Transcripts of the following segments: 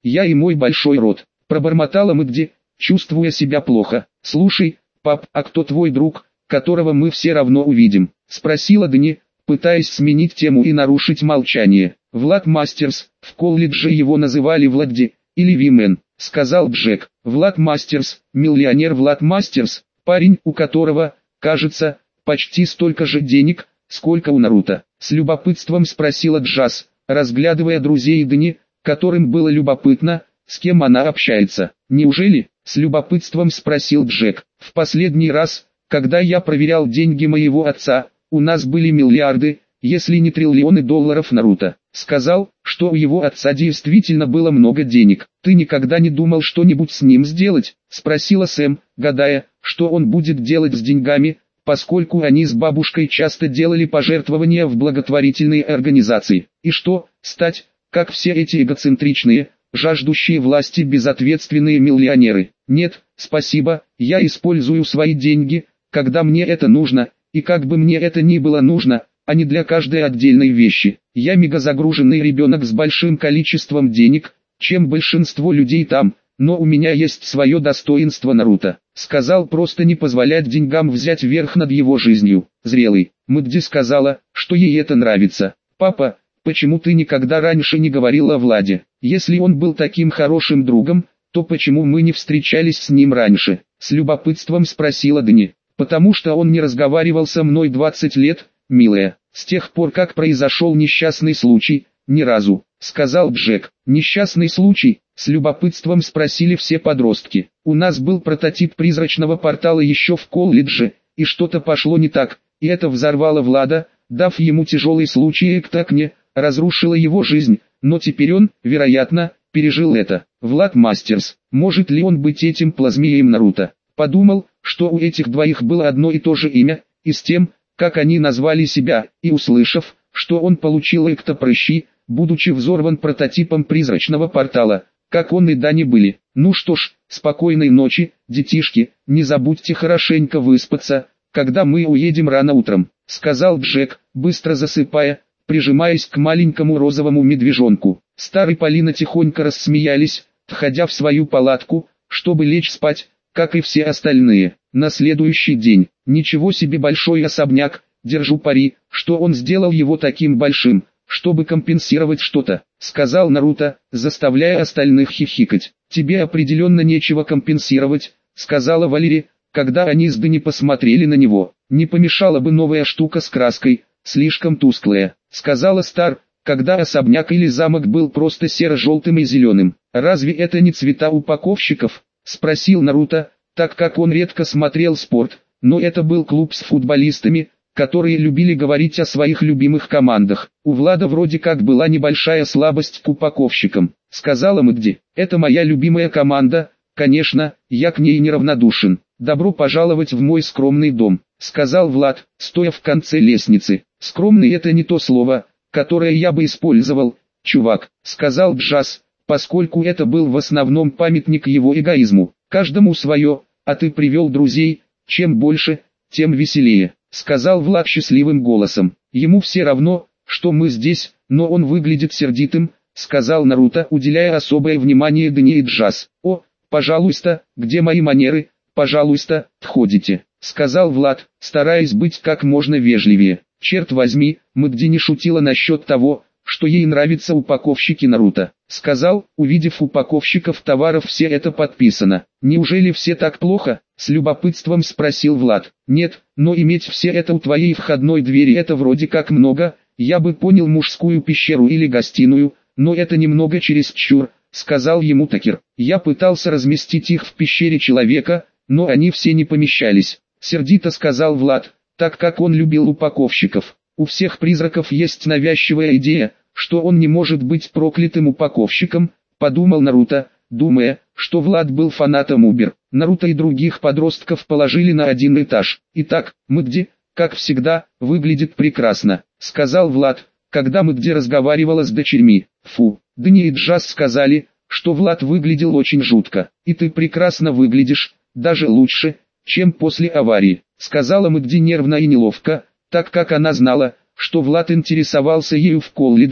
я и мой большой род. Пробормотала Мэгди, чувствуя себя плохо. «Слушай, пап, а кто твой друг, которого мы все равно увидим?» — спросила Дани, пытаясь сменить тему и нарушить молчание. «Влад Мастерс, в колледже его называли Владди, или Вимен», — сказал Джек. «Влад Мастерс, миллионер Влад Мастерс, парень, у которого, кажется, почти столько же денег, сколько у Наруто?» — с любопытством спросила Джаз, разглядывая друзей Дани, которым было любопытно, с кем она общается. «Неужели?» — с любопытством спросил Джек. «В последний раз, когда я проверял деньги моего отца, у нас были миллиарды, если не триллионы долларов. Наруто сказал, что у его отца действительно было много денег. Ты никогда не думал что-нибудь с ним сделать?» — спросила Сэм, гадая, что он будет делать с деньгами, поскольку они с бабушкой часто делали пожертвования в благотворительные организации. «И что, стать, как все эти эгоцентричные, жаждущие власти безответственные миллионеры?» «Нет, спасибо, я использую свои деньги, когда мне это нужно, и как бы мне это ни было нужно, а не для каждой отдельной вещи. Я мегазагруженный ребенок с большим количеством денег, чем большинство людей там, но у меня есть свое достоинство». Наруто сказал просто не позволять деньгам взять верх над его жизнью. Зрелый. Мэгди сказала, что ей это нравится. «Папа, почему ты никогда раньше не говорил о Владе? Если он был таким хорошим другом, то почему мы не встречались с ним раньше?» — с любопытством спросила Дани. «Потому что он не разговаривал со мной 20 лет, милая, с тех пор как произошел несчастный случай, ни разу», — сказал Джек. «Несчастный случай?» — с любопытством спросили все подростки. «У нас был прототип призрачного портала еще в колледже, и что-то пошло не так, и это взорвало Влада, дав ему тяжелый случай и Ктакне, разрушило его жизнь, но теперь он, вероятно, пережил это. Влад Мастерс, может ли он быть этим плазмеем Наруто?» Подумал, что у этих двоих было одно и то же имя, и с тем, как они назвали себя, и услышав, что он получил эктопрыщи, будучи взорван прототипом призрачного портала, как он и Дани были. «Ну что ж, спокойной ночи, детишки, не забудьте хорошенько выспаться, когда мы уедем рано утром», — сказал Джек, быстро засыпая, прижимаясь к маленькому розовому медвежонку. Стар и Полина тихонько рассмеялись, входя в свою палатку, чтобы лечь спать, как и все остальные. На следующий день, «Ничего себе большой особняк, держу пари, что он сделал его таким большим, чтобы компенсировать что-то», — сказал Наруто, заставляя остальных хихикать. «Тебе определенно нечего компенсировать», — сказала Валери, когда они с Дани посмотрели на него. «Не помешала бы новая штука с краской, слишком тусклая», — сказала Стар, когда особняк или замок был просто серо-желтым и зеленым. «Разве это не цвета упаковщиков?» — спросил Наруто, так как он редко смотрел спорт, но это был клуб с футболистами, которые любили говорить о своих любимых командах. «У Влада вроде как была небольшая слабость к упаковщикам», — сказала Мэгди. «Это моя любимая команда, конечно, я к ней неравнодушен. Добро пожаловать в мой скромный дом», — сказал Влад, стоя в конце лестницы. «Скромный — это не то слово, которое я бы использовал, чувак», — сказал Джаз, поскольку это был в основном памятник его эгоизму. «Каждому свое, а ты привел друзей, чем больше, тем веселее», — сказал Влад счастливым голосом. «Ему все равно, что мы здесь, но он выглядит сердитым», — сказал Наруто, уделяя особое внимание Дани и Джаз. «О, пожалуйста, где мои манеры, пожалуйста, входите», — сказал Влад, стараясь быть как можно вежливее. «Черт возьми, Мэгди не шутила насчет того, что ей нравятся упаковщики Наруто», — сказал, увидев упаковщиков товаров все это подписано. «Неужели все так плохо?» — с любопытством спросил Влад. «Нет, но иметь все это у твоей входной двери — это вроде как много, я бы понял мужскую пещеру или гостиную, но это немного чересчур», — сказал ему Такер. «Я пытался разместить их в пещере человека, но они все не помещались», — сердито сказал Влад, так как он любил упаковщиков. «У всех призраков есть навязчивая идея, что он не может быть проклятым упаковщиком», — подумал Наруто, думая, что Влад был фанатом Убер. Наруто и других подростков положили на один этаж. «Итак, Мэгди, как всегда, выглядит прекрасно», — сказал Влад, когда Мэгди разговаривала с дочерьми. «Фу». Дани и Джаз сказали, что Влад выглядел очень жутко. «И ты прекрасно выглядишь, даже лучше, чем после аварии», — сказала Мэгди нервно и неловко, так как она знала, что Влад интересовался ею в колледже,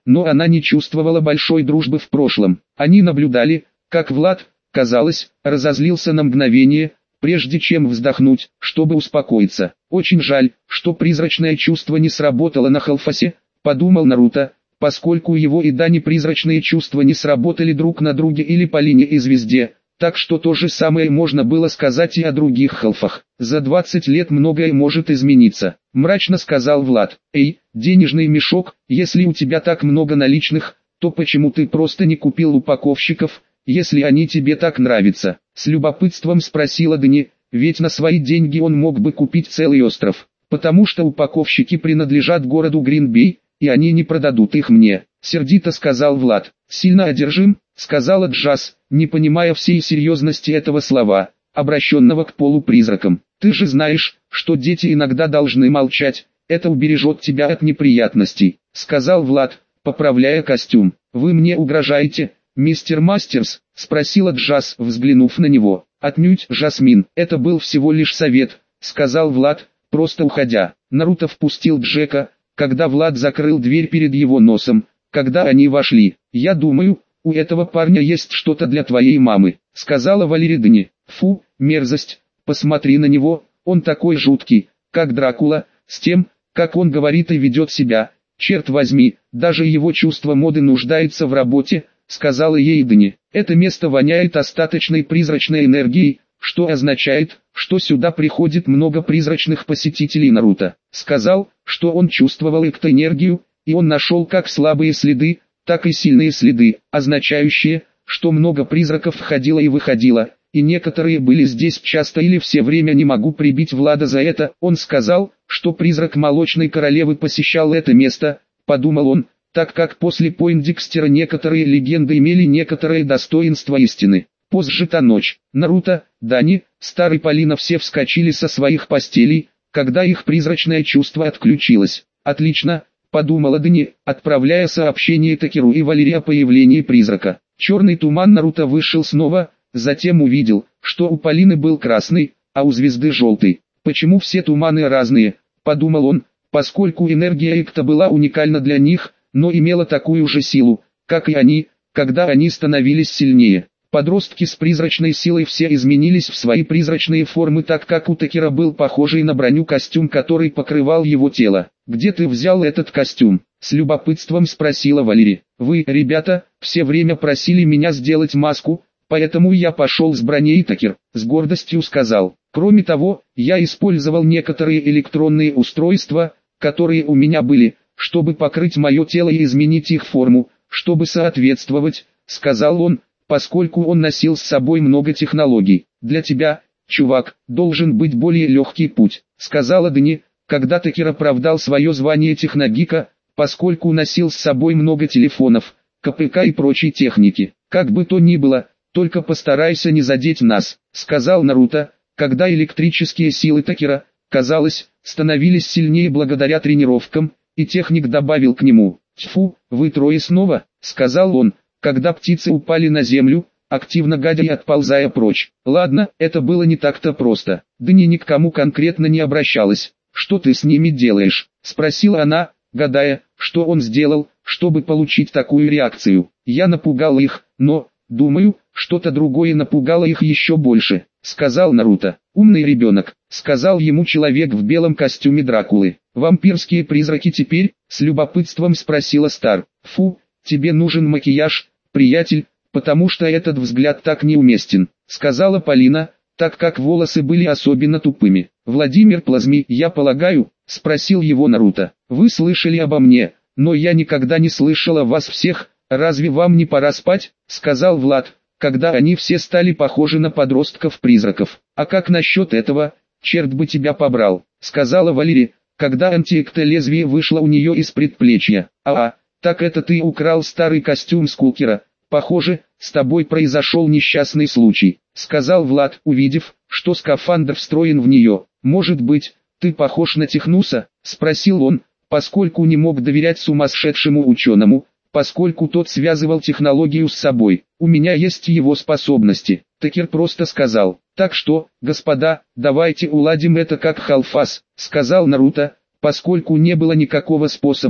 но она не чувствовала большой дружбы в прошлом. Они наблюдали, как Влад, казалось, разозлился на мгновение, прежде чем вздохнуть, чтобы успокоиться. Очень жаль, что призрачное чувство не сработало на Халфасе, подумал Наруто, поскольку его и Дани призрачные чувства не сработали друг на друге или по линии и звезде, так что то же самое можно было сказать и о других Халфах. За 20 лет многое может измениться, мрачно сказал Влад. Эй, денежный мешок, если у тебя так много наличных, то почему ты просто не купил упаковщиков, если они тебе так нравятся? С любопытством спросила Дани, ведь на свои деньги он мог бы купить целый остров, потому что упаковщики принадлежат городу Гринбей, и они не продадут их мне, сердито сказал Влад. Сильно одержим, сказала Джаз, не понимая всей серьезности этого слова, обращенного к полупризракам. Ты же знаешь, что дети иногда должны молчать, это убережет тебя от неприятностей, сказал Влад, поправляя костюм. Вы мне угрожаете, мистер Мастерс, спросила Джаз, взглянув на него. Отнюдь, Жасмин, это был всего лишь совет, сказал Влад, просто уходя. Наруто впустил Джека, когда Влад закрыл дверь перед его носом. Когда они вошли, я думаю, у этого парня есть что-то для твоей мамы, сказала Валерия Дани. Фу, мерзость, посмотри на него, он такой жуткий, как Дракула, с тем, как он говорит и ведет себя. Черт возьми, даже его чувство моды нуждается в работе, сказала ей Дани. Это место воняет остаточной призрачной энергией, что означает, что сюда приходит много призрачных посетителей. Наруто сказал, что он чувствовал энергию, и он нашел как слабые следы, так и сильные следы, означающие, что много призраков входило и выходило, и некоторые были здесь часто или все время. Не могу прибить Влада за это. Он сказал, что призрак Молочной Королевы посещал это место, подумал он, так как после Пойндикстера некоторые легенды имели некоторое достоинство истины. Позже та ночь, Наруто, Дани, Старый Полина все вскочили со своих постелей, когда их призрачное чувство отключилось. Отлично, подумала Дани, отправляя сообщение Такеру и Валерии о появлении призрака. Черный туман. Наруто вышел снова, затем увидел, что у Полины был красный, а у звезды желтый. Почему все туманы разные, подумал он, поскольку энергия Экта была уникальна для них, но имела такую же силу, как и они, когда они становились сильнее. Подростки с призрачной силой все изменились в свои призрачные формы, так как у Такера был похожий на броню костюм, который покрывал его тело. «Где ты взял этот костюм?» — с любопытством спросила Валерия. «Вы, ребята, все время просили меня сделать маску, поэтому я пошел с броней». Такер с гордостью сказал. «Кроме того, я использовал некоторые электронные устройства, которые у меня были, чтобы покрыть мое тело и изменить их форму, чтобы соответствовать», — сказал он, поскольку он носил с собой много технологий. «Для тебя, чувак, должен быть более легкий путь», — сказала Дани, когда Такер оправдал свое звание техногика, поскольку носил с собой много телефонов, КПК и прочей техники. «Как бы то ни было, только постарайся не задеть нас», — сказал Наруто, когда электрические силы Такера, казалось, становились сильнее благодаря тренировкам, и техник добавил к нему. «Тьфу, вы трое снова», — сказал он, когда птицы упали на землю, активно гадя и отползая прочь. Ладно, это было не так-то просто. Дани ни к кому конкретно не обращалась. «Что ты с ними делаешь?» — спросила она, гадая, что он сделал, чтобы получить такую реакцию. «Я напугал их, но, думаю, что-то другое напугало их еще больше», — сказал Наруто. «Умный ребенок», — сказал ему человек в белом костюме Дракулы. «Вампирские призраки теперь?» — с любопытством спросила Стар. «Фу, тебе нужен макияж, приятель, потому что этот взгляд так неуместен», — сказала Полина, так как волосы были особенно тупыми. «Владимир Плазми, я полагаю?» — спросил его Наруто. «Вы слышали обо мне, но я никогда не слышала вас всех, разве вам не пора спать?» — сказал Влад, когда они все стали похожи на подростков-призраков. «А как насчет этого, черт бы тебя побрал?» — сказала Валерия, когда антиэктолезвие вышло у нее из предплечья. Так это ты украл старый костюм Скулкера. Похоже, с тобой произошел несчастный случай», — сказал Влад, увидев, что скафандр встроен в нее. «Может быть, ты похож на Технуса?» — спросил он, поскольку не мог доверять сумасшедшему ученому, поскольку тот связывал технологию с собой. «У меня есть его способности», — Такер просто сказал. «Так что, господа, давайте уладим это как Халфас», — сказал Наруто, поскольку не было никакого способа,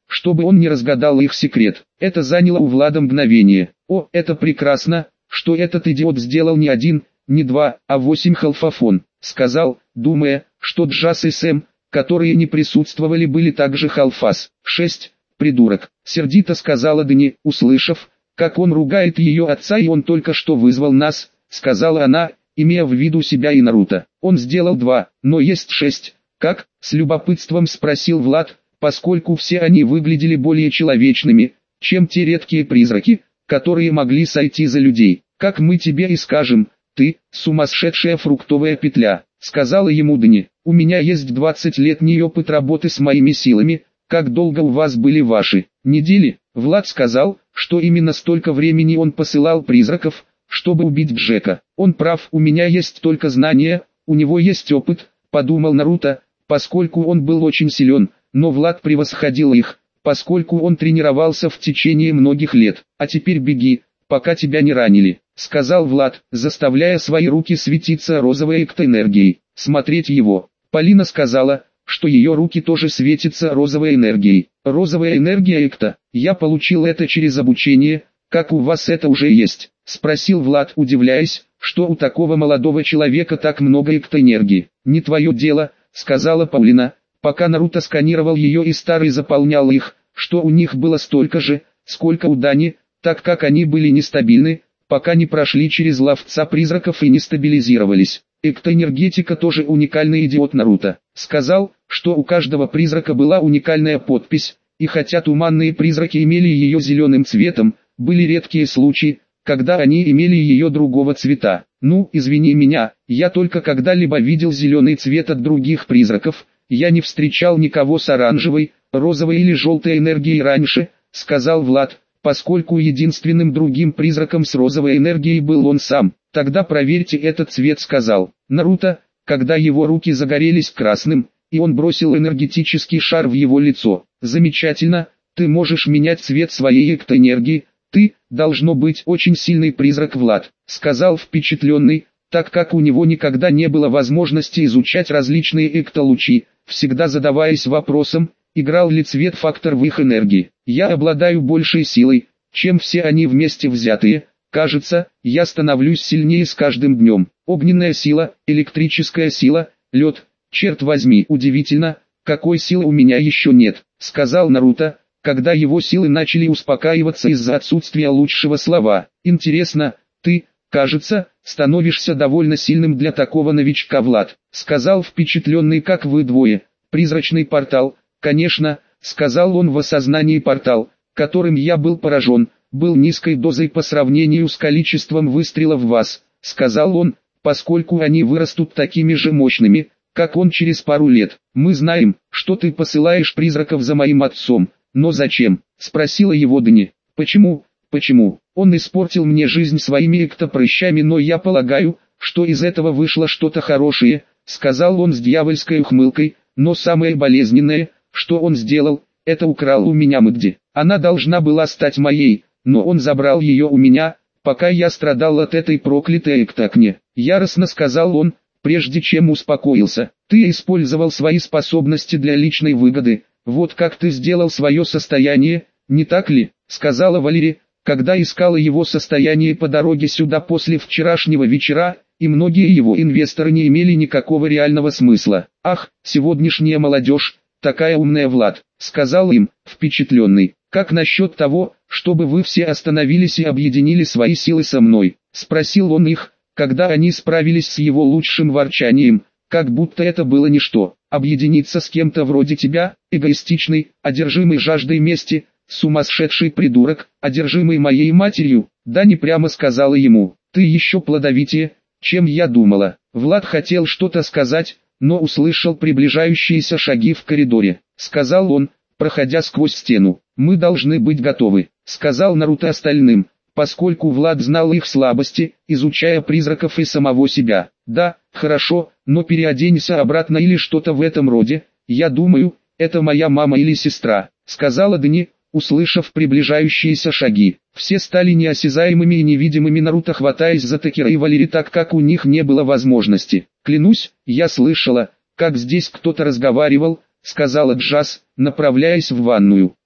чтобы он не разгадал их секрет. Это заняло у Влада мгновение. «О, это прекрасно, что этот идиот сделал не один, не два, а 8 халфафон», сказал, думая, что Джаз и Сэм, которые не присутствовали, были также халфас. 6, придурок, сердито сказала Дани, услышав, как он ругает ее отца, и он только что вызвал нас, сказала она, имея в виду себя и Наруто. Он сделал 2, но есть 6. Как? С любопытством спросил Влад, поскольку все они выглядели более человечными, чем те редкие призраки, которые могли сойти за людей. Как мы тебе и скажем, ты, сумасшедшая фруктовая петля, сказала ему Дани. У меня есть 20-летний опыт работы с моими силами. Как долго у вас были ваши недели? Влад сказал, что именно столько времени он посылал призраков, чтобы убить Джека. Он прав, у меня есть только знания, у него есть опыт, подумал Наруто, поскольку он был очень силен, но Влад превосходил их, поскольку он тренировался в течение многих лет. А теперь беги, пока тебя не ранили, сказал Влад, заставляя свои руки светиться розовой эктоэнергией. Смотреть его. Полина сказала, что ее руки тоже светятся розовой энергией. Розовая энергия экто, я получил это через обучение, как у вас это уже есть? Спросил Влад, удивляясь, что у такого молодого человека так много эктоэнергии. Не твое дело, сказала Паулина, пока Наруто сканировал ее и старый заполнял их, что у них было столько же, сколько у Дани, так как они были нестабильны, пока не прошли через ловца призраков и не стабилизировались. Эктоэнергетика тоже уникальный идиот Наруто. Сказал, что у каждого призрака была уникальная подпись, и хотя туманные призраки имели ее зеленым цветом, были редкие случаи, когда они имели ее другого цвета. Ну, извини меня, я только когда-либо видел зеленый цвет от других призраков, я не встречал никого с оранжевой, розовой или желтой энергией раньше, сказал Влад, поскольку единственным другим призраком с розовой энергией был он сам. Тогда проверьте этот цвет, сказал Наруто, когда его руки загорелись красным, и он бросил энергетический шар в его лицо. Замечательно, ты можешь менять цвет своей эктоэнергии, ты, должно быть, очень сильный призрак, Влад, сказал впечатленный, так как у него никогда не было возможности изучать различные эктолучи, всегда задаваясь вопросом, играл ли цвет фактор в их энергии. Я обладаю большей силой, чем все они вместе взятые. Кажется, я становлюсь сильнее с каждым днем. Огненная сила, электрическая сила, лед. Черт возьми, удивительно, какой силы у меня еще нет, сказал Наруто, когда его силы начали успокаиваться из-за отсутствия лучшего слова. Интересно, ты, кажется, становишься довольно сильным для такого новичка, Влад, сказал впечатленный, как вы двое. Призрачный портал, конечно, сказал он в осознании, портал, которым я был поражен, был низкой дозой по сравнению с количеством выстрелов в вас, сказал он, поскольку они вырастут такими же мощными, как он через пару лет. Мы знаем, что ты посылаешь призраков за моим отцом, но зачем? Спросила его Дани. Почему? Он испортил мне жизнь своими эктопрыщами, но я полагаю, что из этого вышло что-то хорошее, сказал он с дьявольской ухмылкой, но самое болезненное, что он сделал, это украл у меня Мэгди. Она должна была стать моей, но он забрал ее у меня, пока я страдал от этой проклятой эктокни. Яростно сказал он, прежде чем успокоился. Ты использовал свои способности для личной выгоды, вот как ты сделал свое состояние, не так ли, сказала Валери, когда искала его состояние по дороге сюда после вчерашнего вечера, и многие его инвесторы не имели никакого реального смысла. Ах, сегодняшняя молодежь, такая умная, Влад, сказал им, впечатленный. Как насчет того, чтобы вы все остановились и объединили свои силы со мной, спросил он их, когда они справились с его лучшим ворчанием, как будто это было ничто. Объединиться с кем-то вроде тебя, эгоистичный, одержимый жаждой мести, сумасшедший придурок, одержимый моей матерью, да не прямо сказала ему, ты еще плодовитее, чем я думала. Влад хотел что-то сказать, но услышал приближающиеся шаги в коридоре. Сказал он, проходя сквозь стену, мы должны быть готовы, сказал Наруто остальным, поскольку Влад знал их слабости, изучая призраков и самого себя. Да, хорошо, но переоденься обратно или что-то в этом роде, я думаю, это моя мама или сестра, сказала Дани, услышав приближающиеся шаги. Все стали неосязаемыми и невидимыми, Наруто хватаясь за Такера и Валери, так как у них не было возможности. Клянусь, я слышала, как здесь кто-то разговаривал, сказала Джаз, направляясь в ванную.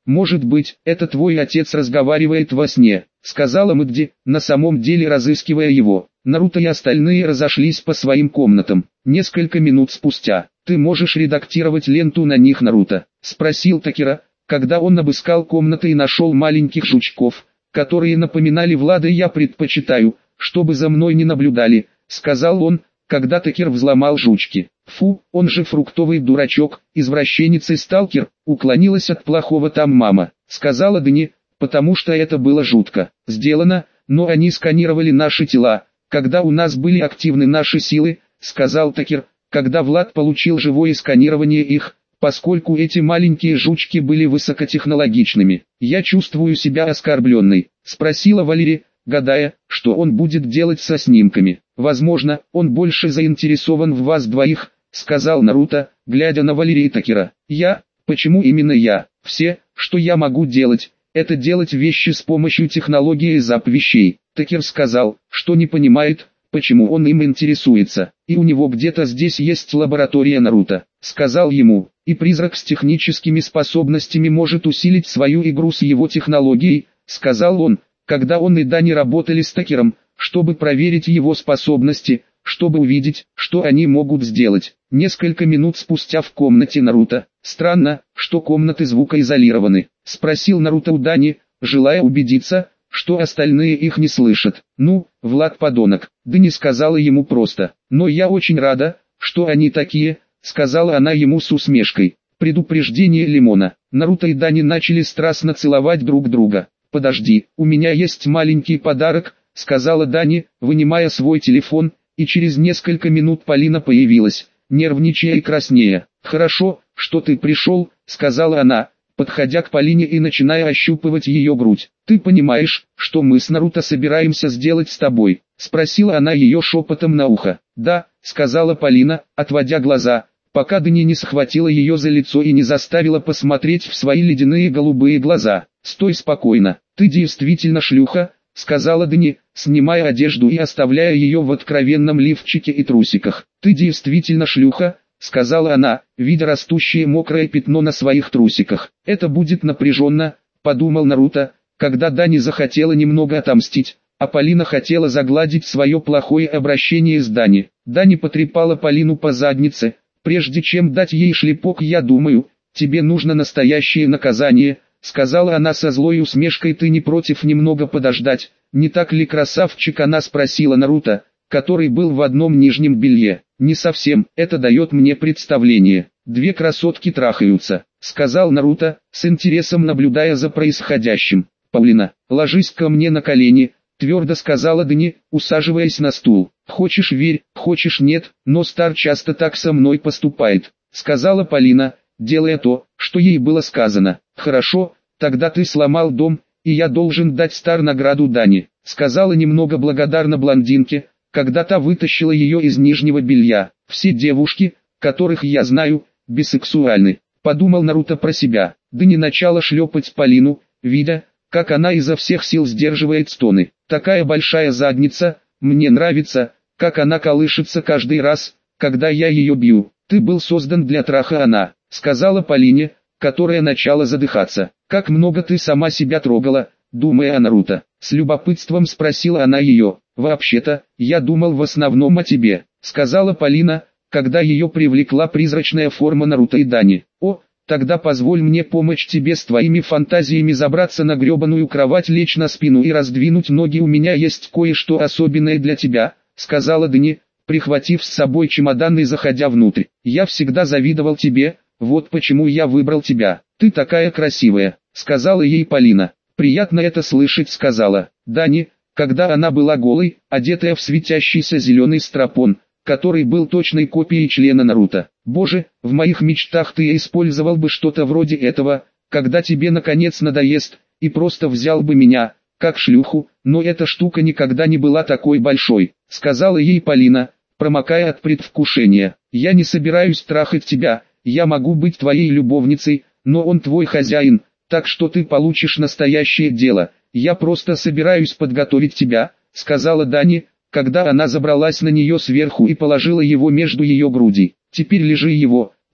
может быть, это твой отец разговаривает во сне, сказала Мэгди, на самом деле разыскивая его. Наруто и остальные разошлись по своим комнатам. Несколько минут спустя, ты можешь редактировать ленту на них, Наруто? Спросил Такера, когда он обыскал комнаты и нашел маленьких жучков, которые напоминали Влада. Я предпочитаю, чтобы за мной не наблюдали, сказал он, когда Такер взломал жучки. Фу, он же фруктовый дурачок, извращенец и сталкер, уклонилась от плохого там мама, сказала Дани, потому что это было жутко. Сделано, но они сканировали наши тела, когда у нас были активны наши силы, сказал Такер, когда Влад получил живое сканирование их, поскольку эти маленькие жучки были высокотехнологичными. Я чувствую себя оскорбленной, спросила Валерия, гадая, что он будет делать со снимками. Возможно, он больше заинтересован в вас двоих, сказал Наруто, глядя на Валерия и Такера. Почему именно я? Все, что я могу делать, это делать вещи с помощью технологии зап-вещей. Такер сказал, что не понимает, почему он им интересуется, и у него где-то здесь есть лаборатория Наруто. Сказал ему, и призрак с техническими способностями может усилить свою игру с его технологией, сказал он, когда он и Дани работали с Такером, чтобы проверить его способности, чтобы увидеть, что они могут сделать. Несколько минут спустя в комнате Наруто. Странно, что комнаты звукоизолированы, спросил Наруто у Дани, желая убедиться, что остальные их не слышат. Ну, Влад подонок, Дани сказала ему просто. Но я очень рада, что они такие, сказала она ему с усмешкой. Предупреждение Лимона. Наруто и Дани начали страстно целовать друг друга. Подожди, у меня есть маленький подарок, сказала Дани, вынимая свой телефон, и через несколько минут Полина появилась, нервничая и краснея. Хорошо, что ты пришел, сказала она, подходя к Полине и начиная ощупывать ее грудь. Ты понимаешь, что мы с Наруто собираемся сделать с тобой? Спросила она ее шепотом на ухо. Да, сказала Полина, отводя глаза, пока Дани не схватила ее за лицо и не заставила посмотреть в свои ледяные голубые глаза. Стой спокойно, ты действительно шлюха, сказала Дани, снимая одежду и оставляя ее в откровенном лифчике и трусиках. Ты действительно шлюха, сказала она, видя растущее мокрое пятно на своих трусиках. Это будет напряженно, подумал Наруто, когда Дани захотела немного отомстить, а Полина хотела загладить свое плохое обращение с Дани. Дани потрепала Полину по заднице, прежде чем дать ей шлепок. Я думаю, тебе нужно настоящее наказание, сказала она со злой усмешкой. Ты не против немного подождать, не так ли, красавчик? Она спросила Наруто, который был в одном нижнем белье. Не совсем, это дает мне представление. Две красотки трахаются, сказал Наруто, с интересом наблюдая за происходящим. Полина, ложись ко мне на колени, твердо сказала Дани, усаживаясь на стул. Хочешь верь, хочешь нет, но Стар часто так со мной поступает, сказала Полина, делая то, что ей было сказано. Хорошо, тогда ты сломал дом, и я должен дать Стар награду Дани, сказала немного благодарна блондинке, когда та вытащила ее из нижнего белья. Все девушки, которых я знаю, бисексуальны, подумал Наруто про себя. Дани начала шлепать Полину, видя, как она изо всех сил сдерживает стоны. Такая большая задница, мне нравится, как она колышется каждый раз, когда я ее бью. Ты был создан для траха, она, сказала Полине, которая начала задыхаться. Как много ты сама себя трогала, думая о Наруто. С любопытством спросила она ее. Вообще-то, я думал в основном о тебе, сказала Полина, когда ее привлекла призрачная форма Наруто и Дани. О, тогда позволь мне помочь тебе с твоими фантазиями, забраться на гребаную кровать, лечь на спину и раздвинуть ноги. У меня есть кое-что особенное для тебя, сказала Дани, прихватив с собой чемодан и заходя внутрь. Я всегда завидовал тебе, вот почему я выбрал тебя. Ты такая красивая, сказала ей Полина. Приятно это слышать, сказала Дани, когда она была голой, одетая в светящийся зеленый стропон, который был точной копией члена Наруто. Боже, в моих мечтах ты использовал бы что-то вроде этого, когда тебе наконец надоест, и просто взял бы меня, как шлюху, но эта штука никогда не была такой большой, сказала ей Полина, промокая от предвкушения. Я не собираюсь трахать тебя, я могу быть твоей любовницей, но он твой хозяин, так что ты получишь настоящее дело. Я просто собираюсь подготовить тебя, сказала Дани, когда она забралась на нее сверху и положила его между ее грудей. Теперь лежи его,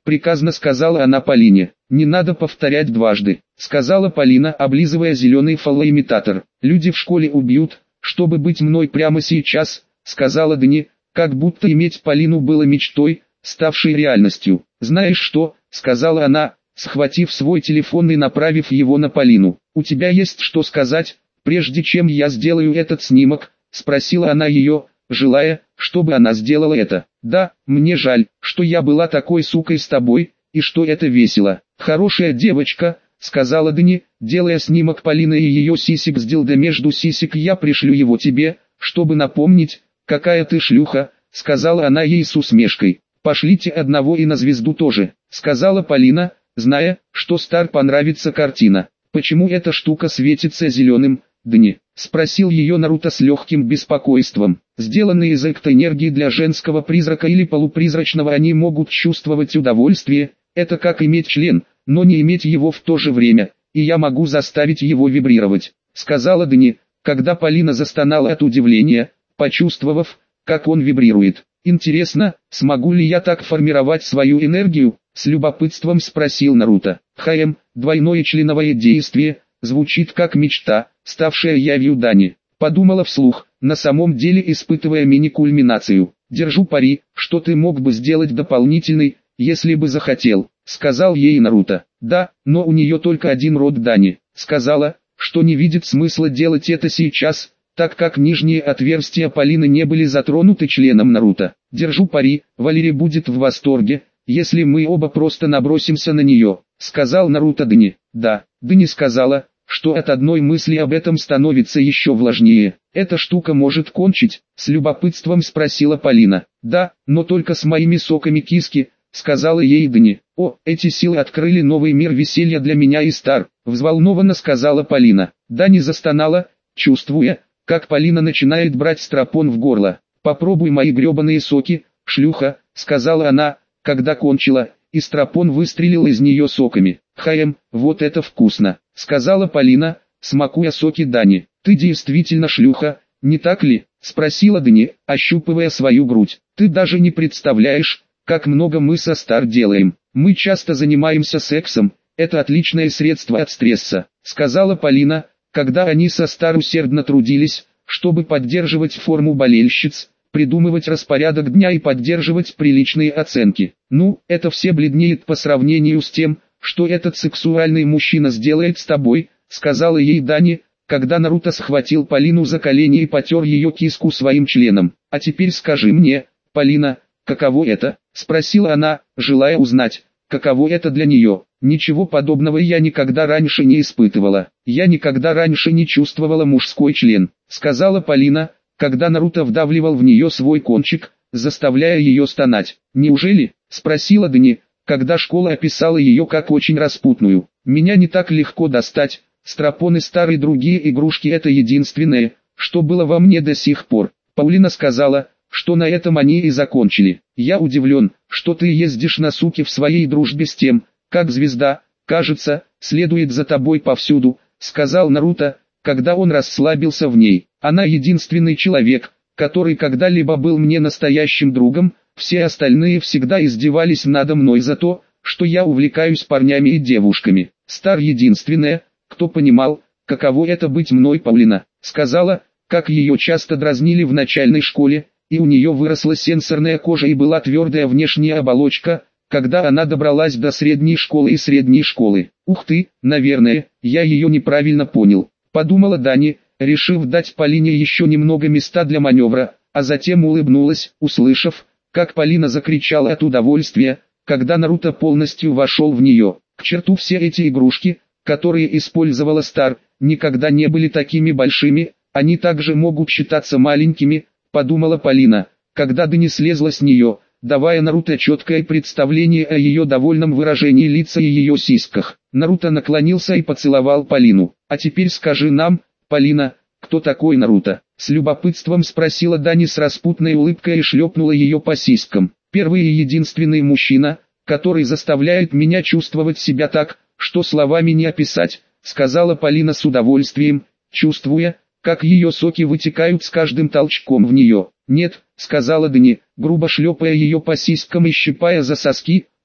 приказно сказала она Полине. Не надо повторять дважды, сказала Полина, облизывая зеленый фалоимитатор. Люди в школе убьют, чтобы быть мной прямо сейчас, сказала Дани, как будто иметь Полину было мечтой, ставшей реальностью. Знаешь что, сказала она, схватив свой телефон и направив его на Полину. У тебя есть что сказать, прежде чем я сделаю этот снимок, спросила она ее, желая, чтобы она сделала это. Да, мне жаль, что я была такой сукой с тобой, и что это весело. Хорошая девочка, сказала Дани, делая снимок Полины и ее сисек с дилдо между сисек. Я пришлю его тебе, чтобы напомнить, какая ты шлюха, сказала она ей с усмешкой. Пошлите одного и на звезду тоже, сказала Полина, зная, что Стар понравится картина. Почему эта штука светится зеленым, Дани? Спросил ее Наруто с легким беспокойством. Сделанные из электроэнергии для женского призрака или полупризрачного, они могут чувствовать удовольствие. Это как иметь член, но не иметь его в то же время, и я могу заставить его вибрировать, сказала Дани, когда Полина застонала от удивления, почувствовав, как он вибрирует. Интересно, смогу ли я так формировать свою энергию? С любопытством спросил Наруто. Двойное членовое действие, звучит как мечта, ставшая явью Дани. Подумала вслух, на самом деле испытывая мини-кульминацию. Держу пари, что ты мог бы сделать дополнительный, если бы захотел, сказал ей Наруто. Да, но у нее только один род. Дани сказала, что не видит смысла делать это сейчас, так как нижние отверстия Полины не были затронуты членом Наруто. Держу пари, Валерия будет в восторге, если мы оба просто набросимся на нее, сказал Наруто Дани. Да, Дани сказала, что от одной мысли об этом становится еще влажнее. Эта штука может кончить, с любопытством спросила Полина. Да, но только с моими соками киски, сказала ей Дани. О, эти силы открыли новый мир веселья для меня и Стар, взволнованно сказала Полина. Дани застонала, чувствуя, как Полина начинает брать стропон в горло. Попробуй мои гребаные соки, шлюха, сказала она, когда кончила, и стропон выстрелил из нее соками. Вот это вкусно, сказала Полина, смакуя соки Дани. Ты действительно шлюха, не так ли? Спросила Дани, ощупывая свою грудь. Ты даже не представляешь, как много мы со Стар делаем. Мы часто занимаемся сексом, это отличное средство от стресса, сказала Полина, когда они со Стар усердно трудились, чтобы поддерживать форму болельщиц, придумывать распорядок дня и поддерживать приличные оценки. Ну, это все бледнеет по сравнению с тем, что этот сексуальный мужчина сделает с тобой, сказала ей Дани, когда Наруто схватил Полину за колени и потер ее киску своим членом. А теперь скажи мне, Полина, каково это? Спросила она, желая узнать, каково это для нее. Ничего подобного я никогда раньше не испытывала. Я никогда раньше не чувствовала мужской член, сказала Полина, когда Наруто вдавливал в нее свой кончик, заставляя ее стонать. Неужели? Спросила Дани, когда школа описала ее как очень распутную. Меня не так легко достать, стропоны Стар и другие игрушки — это единственное, что было во мне до сих пор. Полина сказала, что на этом они и закончили. Я удивлен, что ты ездишь на суки в своей дружбе с тем, как звезда, кажется, следует за тобой повсюду, сказал Наруто, когда он расслабился в ней. Она единственный человек, который когда-либо был мне настоящим другом, все остальные всегда издевались надо мной за то, что я увлекаюсь парнями и девушками. Стар единственная, кто понимал, каково это быть мной. Полина сказала, как ее часто дразнили в начальной школе, и у нее выросла сенсорная кожа и была твердая внешняя оболочка, когда она добралась до средней школы и средней школы. Ух ты, наверное, я ее неправильно понял, подумала Дани, решив дать Полине еще немного места для маневра, а затем улыбнулась, услышав, как Полина закричала от удовольствия, когда Наруто полностью вошел в нее. К черту все эти игрушки, которые использовала Стар, никогда не были такими большими, они также могут считаться маленькими, подумала Полина, когда Дани слезла с нее, давая Наруто четкое представление о ее довольном выражении лица и ее сиськах. Наруто наклонился и поцеловал Полину. А теперь скажи нам, Полина, кто такой Наруто? С любопытством спросила Дани с распутной улыбкой и шлепнула ее по сиськам. Первый и единственный мужчина, который заставляет меня чувствовать себя так, что словами не описать, сказала Полина с удовольствием, чувствуя, как ее соки вытекают с каждым толчком в нее. Нет, сказала Дани, грубо шлепая ее по сиськам и щипая за соски,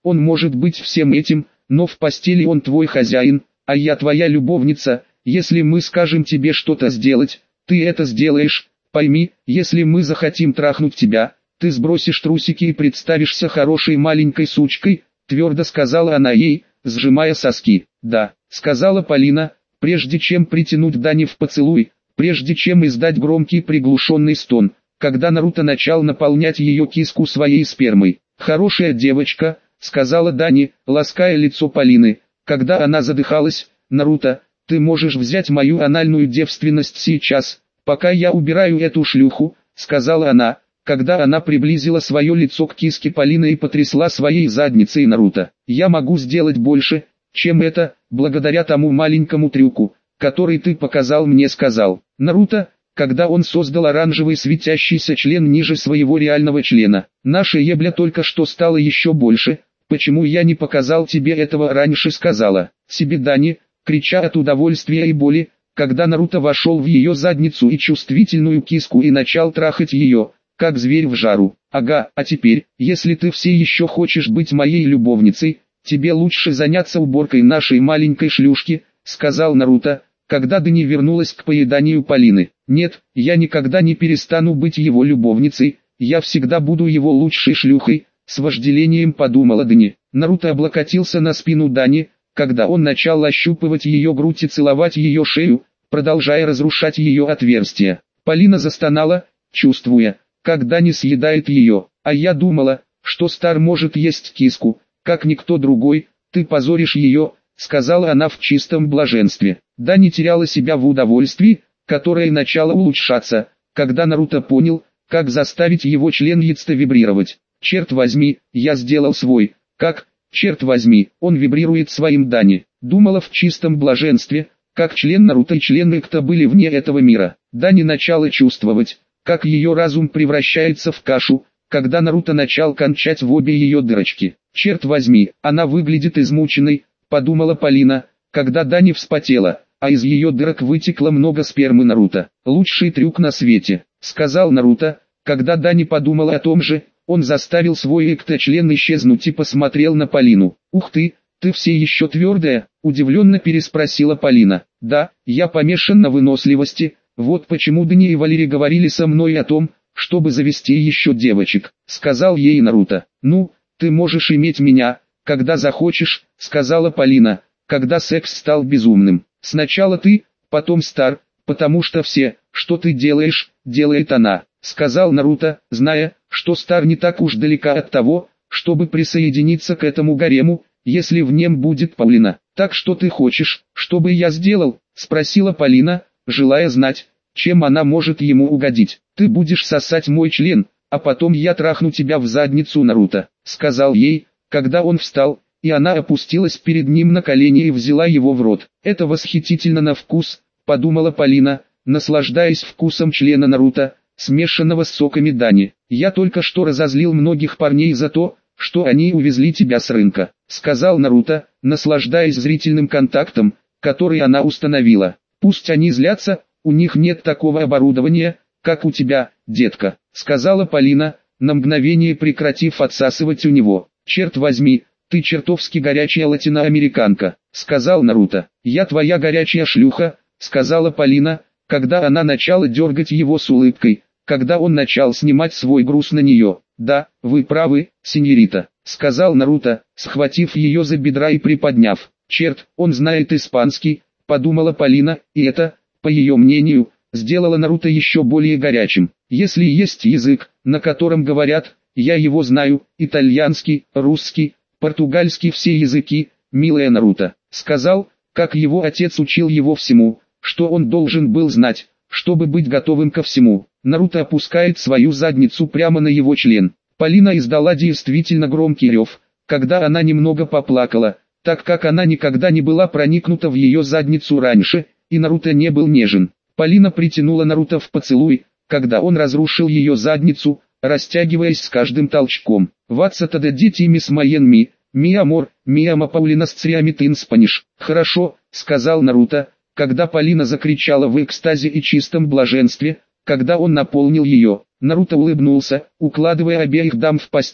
он может быть всем этим, но в постели он твой хозяин, а я твоя любовница. Если мы скажем тебе что-то сделать, ты это сделаешь. Пойми, если мы захотим трахнуть тебя, ты сбросишь трусики и представишься хорошей маленькой сучкой, твердо сказала она ей, сжимая соски. Да, сказала Полина, прежде чем притянуть Дани в поцелуй, прежде чем издать громкий приглушенный стон, когда Наруто начал наполнять ее киску своей спермой. Хорошая девочка, сказала Дани, лаская лицо Полины, когда она задыхалась. Наруто, ты можешь взять мою анальную девственность сейчас, пока я убираю эту шлюху, сказала она, когда она приблизила свое лицо к киске Полины и потрясла своей задницей Наруто. Я могу сделать больше, чем это, благодаря тому маленькому трюку, который ты показал мне, сказал Наруто, когда он создал оранжевый светящийся член ниже своего реального члена. Наша ебля только что стала еще больше, почему я не показал тебе этого раньше, сказала себе Дани, крича от удовольствия и боли, когда Наруто вошел в ее задницу и чувствительную киску и начал трахать ее, как зверь в жару. Ага, а теперь, если ты все еще хочешь быть моей любовницей, тебе лучше заняться уборкой нашей маленькой шлюшки, сказал Наруто, когда Дани вернулась к поеданию Полины. Нет, я никогда не перестану быть его любовницей, я всегда буду его лучшей шлюхой, с вожделением подумала Дани. Наруто облокотился на спину Дани, когда он начал ощупывать ее грудь и целовать ее шею, продолжая разрушать ее отверстия. Полина застонала, чувствуя, как Дани съедает ее. А я думала, что Стар может есть киску, как никто другой, ты позоришь ее, сказала она в чистом блаженстве. Дани теряла себя в удовольствии, которое начало улучшаться, когда Наруто понял, как заставить его член ядовито вибрировать. Черт возьми, я сделал свой, как, черт возьми, он вибрирует своим Дани. Думала в чистом блаженстве, как член Наруто и член Икта были вне этого мира. Дани начала чувствовать, как ее разум превращается в кашу, когда Наруто начал кончать в обе ее дырочки. Черт возьми, она выглядит измученной, подумала Полина, когда Дани вспотела, а из ее дырок вытекло много спермы Наруто. Лучший трюк на свете, сказал Наруто, когда Дани подумала о том же. Он заставил свой член исчезнуть и посмотрел на Полину. «Ух ты все еще твердая?» – удивленно переспросила Полина. «Да, я помешан на выносливости, вот почему Дани и Валерий говорили со мной о том, чтобы завести еще девочек», – сказал ей Наруто. «Ну, ты можешь иметь меня, когда захочешь», – сказала Полина, когда секс стал безумным. «Сначала ты, потом Стар, потому что все, что ты делаешь, делает она», — сказал Наруто, зная, что Стар не так уж далека от того, чтобы присоединиться к этому гарему, если в нем будет Полина. «Так что ты хочешь, чтобы я сделал?» — спросила Полина, желая знать, чем она может ему угодить. «Ты будешь сосать мой член, а потом я трахну тебя в задницу, Наруто», — сказал ей, когда он встал, и она опустилась перед ним на колени и взяла его в рот. «Это восхитительно на вкус», — подумала Полина, наслаждаясь вкусом члена Наруто, смешанного с соками Дани. «Я только что разозлил многих парней за то, что они увезли тебя с рынка», — сказал Наруто, наслаждаясь зрительным контактом, который она установила. «Пусть они злятся, у них нет такого оборудования, как у тебя, детка», — сказала Полина, на мгновение прекратив отсасывать у него. «Черт возьми, ты чертовски горячая латиноамериканка», — сказал Наруто. «Я твоя горячая шлюха», — сказала Полина, когда она начала дергать его с улыбкой, когда он начал снимать свой груз на нее. «Да, вы правы, сеньорита», — сказал Наруто, схватив ее за бедра и приподняв. «Черт, он знает испанский», — подумала Полина, и это, по ее мнению, сделало Наруто еще более горячим. «Если есть язык, на котором говорят, я его знаю, итальянский, русский, португальский, все языки, милая Наруто», — сказал, как его отец учил его всему, что он должен был знать, чтобы быть готовым ко всему. Наруто опускает свою задницу прямо на его член. Полина издала действительно громкий рев, когда она немного поплакала, так как она никогда не была проникнута в ее задницу раньше, и Наруто не был нежен. Полина притянула Наруто в поцелуй, когда он разрушил ее задницу, растягиваясь с каждым толчком. «Ватса тада дети мисс Майенми, ми амор, ми ама Паулина с цриамитин спаниш». «Хорошо», — сказал Наруто, когда Полина закричала в экстазе и чистом блаженстве, когда он наполнил ее. Наруто улыбнулся, укладывая обеих дам в постель,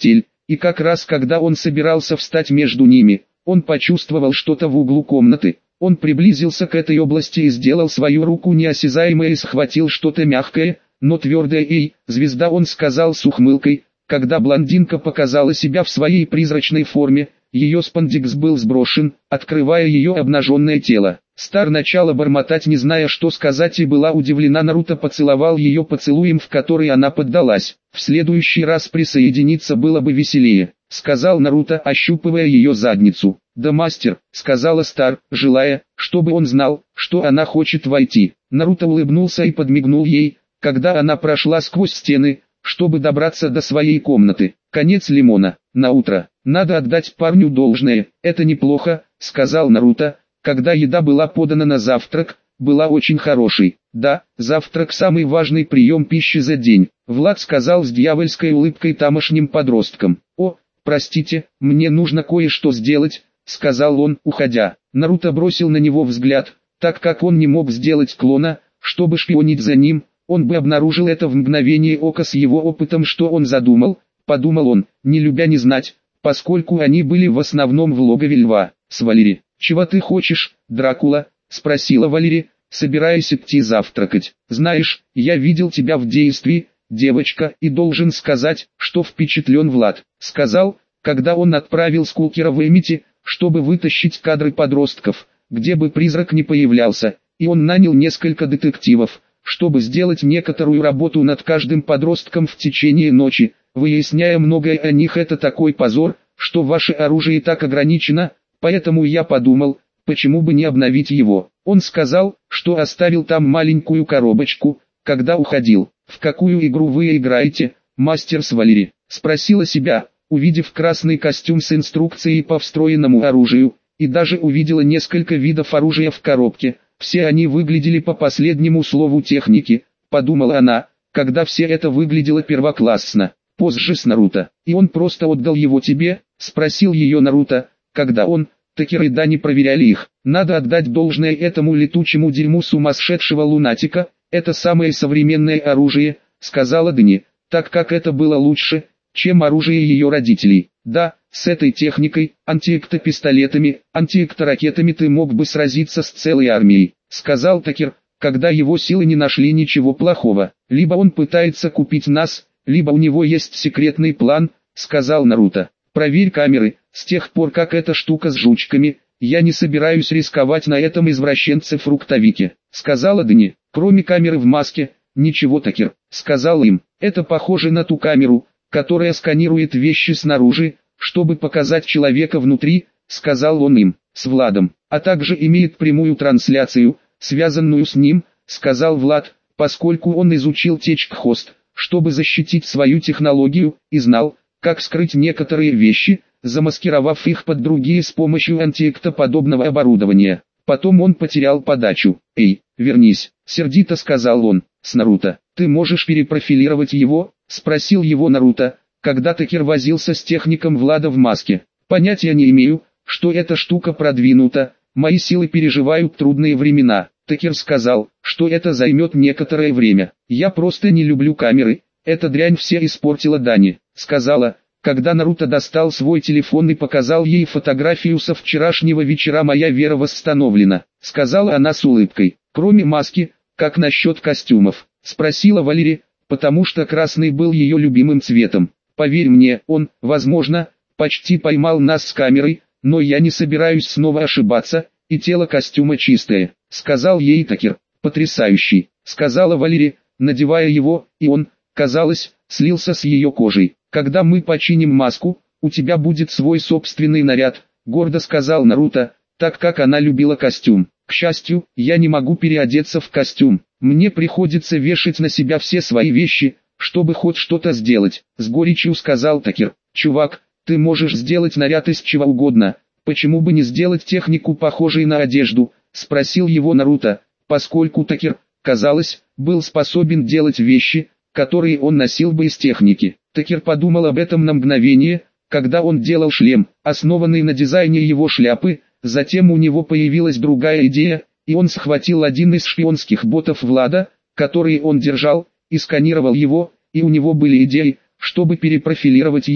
и как раз когда он собирался встать между ними, он почувствовал что-то в углу комнаты. Он приблизился к этой области и сделал свою руку неосязаемой и схватил что-то мягкое, но твердое. «Эй, звезда!» он сказал с ухмылкой, когда блондинка показала себя в своей призрачной форме. Ее спандекс был сброшен, открывая ее обнаженное тело. Стар начала бормотать, не зная, что сказать, и была удивлена. Наруто поцеловал ее поцелуем, в который она поддалась. «В следующий раз присоединиться было бы веселее», — сказал Наруто, ощупывая ее задницу. «Да, мастер», — сказала Стар, желая, чтобы он знал, что она хочет войти. Наруто улыбнулся и подмигнул ей, когда она прошла сквозь стены, чтобы добраться до своей комнаты. Конец лимона. Наутро. «Надо отдать парню должное, это неплохо», — сказал Наруто, когда еда была подана на завтрак, была очень хорошей. «Да, завтрак самый важный прием пищи за день», — Влад сказал с дьявольской улыбкой тамошним подросткам. «О, простите, мне нужно кое-что сделать», — сказал он, уходя. Наруто бросил на него взгляд, так как он не мог сделать клона, чтобы шпионить за ним, он бы обнаружил это в мгновение ока с его опытом. Что он задумал, подумал он, не любя не знать, поскольку они были в основном в логове льва. «С Валери, чего ты хочешь, Дракула?» — спросила Валери, собираясь идти завтракать. «Знаешь, я видел тебя в действии, девочка, и должен сказать, что впечатлен Влад», — сказал, когда он отправил Скулкера в Эмити, чтобы вытащить кадры подростков, где бы призрак не появлялся, и он нанял несколько детективов, чтобы сделать некоторую работу над каждым подростком в течение ночи, выясняя многое о них. «Это такой позор, что ваше оружие так ограничено, поэтому я подумал, почему бы не обновить его». Он сказал, что оставил там маленькую коробочку, когда уходил. «В какую игру вы играете, мастер с Валери?» — спросила себя, увидев красный костюм с инструкцией по встроенному оружию, и даже увидела несколько видов оружия в коробке. «Все они выглядели по последнему слову техники», — подумала она, когда все это выглядело первоклассно. «Позже с Наруто, и он просто отдал его тебе?» — спросил ее Наруто, когда он, Такер и Дани проверяли их. «Надо отдать должное этому летучему дерьму сумасшедшего лунатика, это самое современное оружие», — сказала Дани, так как это было лучше, чем оружие ее родителей. «Да, с этой техникой, антиэктопистолетами, антиэкторакетами ты мог бы сразиться с целой армией», — сказал Такер, когда его силы не нашли ничего плохого. «Либо он пытается купить нас, либо у него есть секретный план», — сказал Наруто. «Проверь камеры, с тех пор как эта штука с жучками, я не собираюсь рисковать на этом извращенце-фруктовике», — сказала Дани. «Кроме камеры в маске, ничего». Такер сказал им, «Это похоже на ту камеру, которая сканирует вещи снаружи, чтобы показать человека внутри», — сказал он им, «с Владом, а также имеет прямую трансляцию, связанную с ним», — сказал Влад, поскольку он изучил Течк-хост, чтобы защитить свою технологию, и знал, как скрыть некоторые вещи, замаскировав их под другие с помощью антиэктоподобного оборудования. Потом он потерял подачу. «Эй, вернись», — сердито сказал он, «с Наруто. Ты можешь перепрофилировать его?» — спросил его Наруто, когда Такер возился с техником Влада в маске. «Понятия не имею, что эта штука продвинута, мои силы переживают трудные времена». Такер сказал, что это займет некоторое время. «Я просто не люблю камеры, эта дрянь все испортила Дани», — сказала, когда Наруто достал свой телефон и показал ей фотографию со вчерашнего вечера. «Моя вера восстановлена», — сказала она с улыбкой. «Кроме маски, как насчет костюмов?» — спросила Валери, потому что красный был ее любимым цветом. «Поверь мне, он, возможно, почти поймал нас с камерой, но я не собираюсь снова ошибаться, и тело костюма чистое», — сказал ей Такер. «Потрясающий», — сказала Валери, надевая его, и он, казалось, слился с ее кожей. «Когда мы починим маску, у тебя будет свой собственный наряд», — гордо сказал Наруто, так как она любила костюм. «К счастью, я не могу переодеться в костюм. Мне приходится вешать на себя все свои вещи, чтобы хоть что-то сделать», — с горечью сказал Такер. «Чувак, ты можешь сделать наряд из чего угодно, почему бы не сделать технику похожей на одежду?» — спросил его Наруто, поскольку Такер, казалось, был способен делать вещи, которые он носил бы из техники. Такер подумал об этом на мгновение, когда он делал шлем, основанный на дизайне его шляпы. Затем у него появилась другая идея, и он схватил один из шпионских ботов Влада, который он держал, и сканировал его, и у него были идеи, чтобы перепрофилировать его.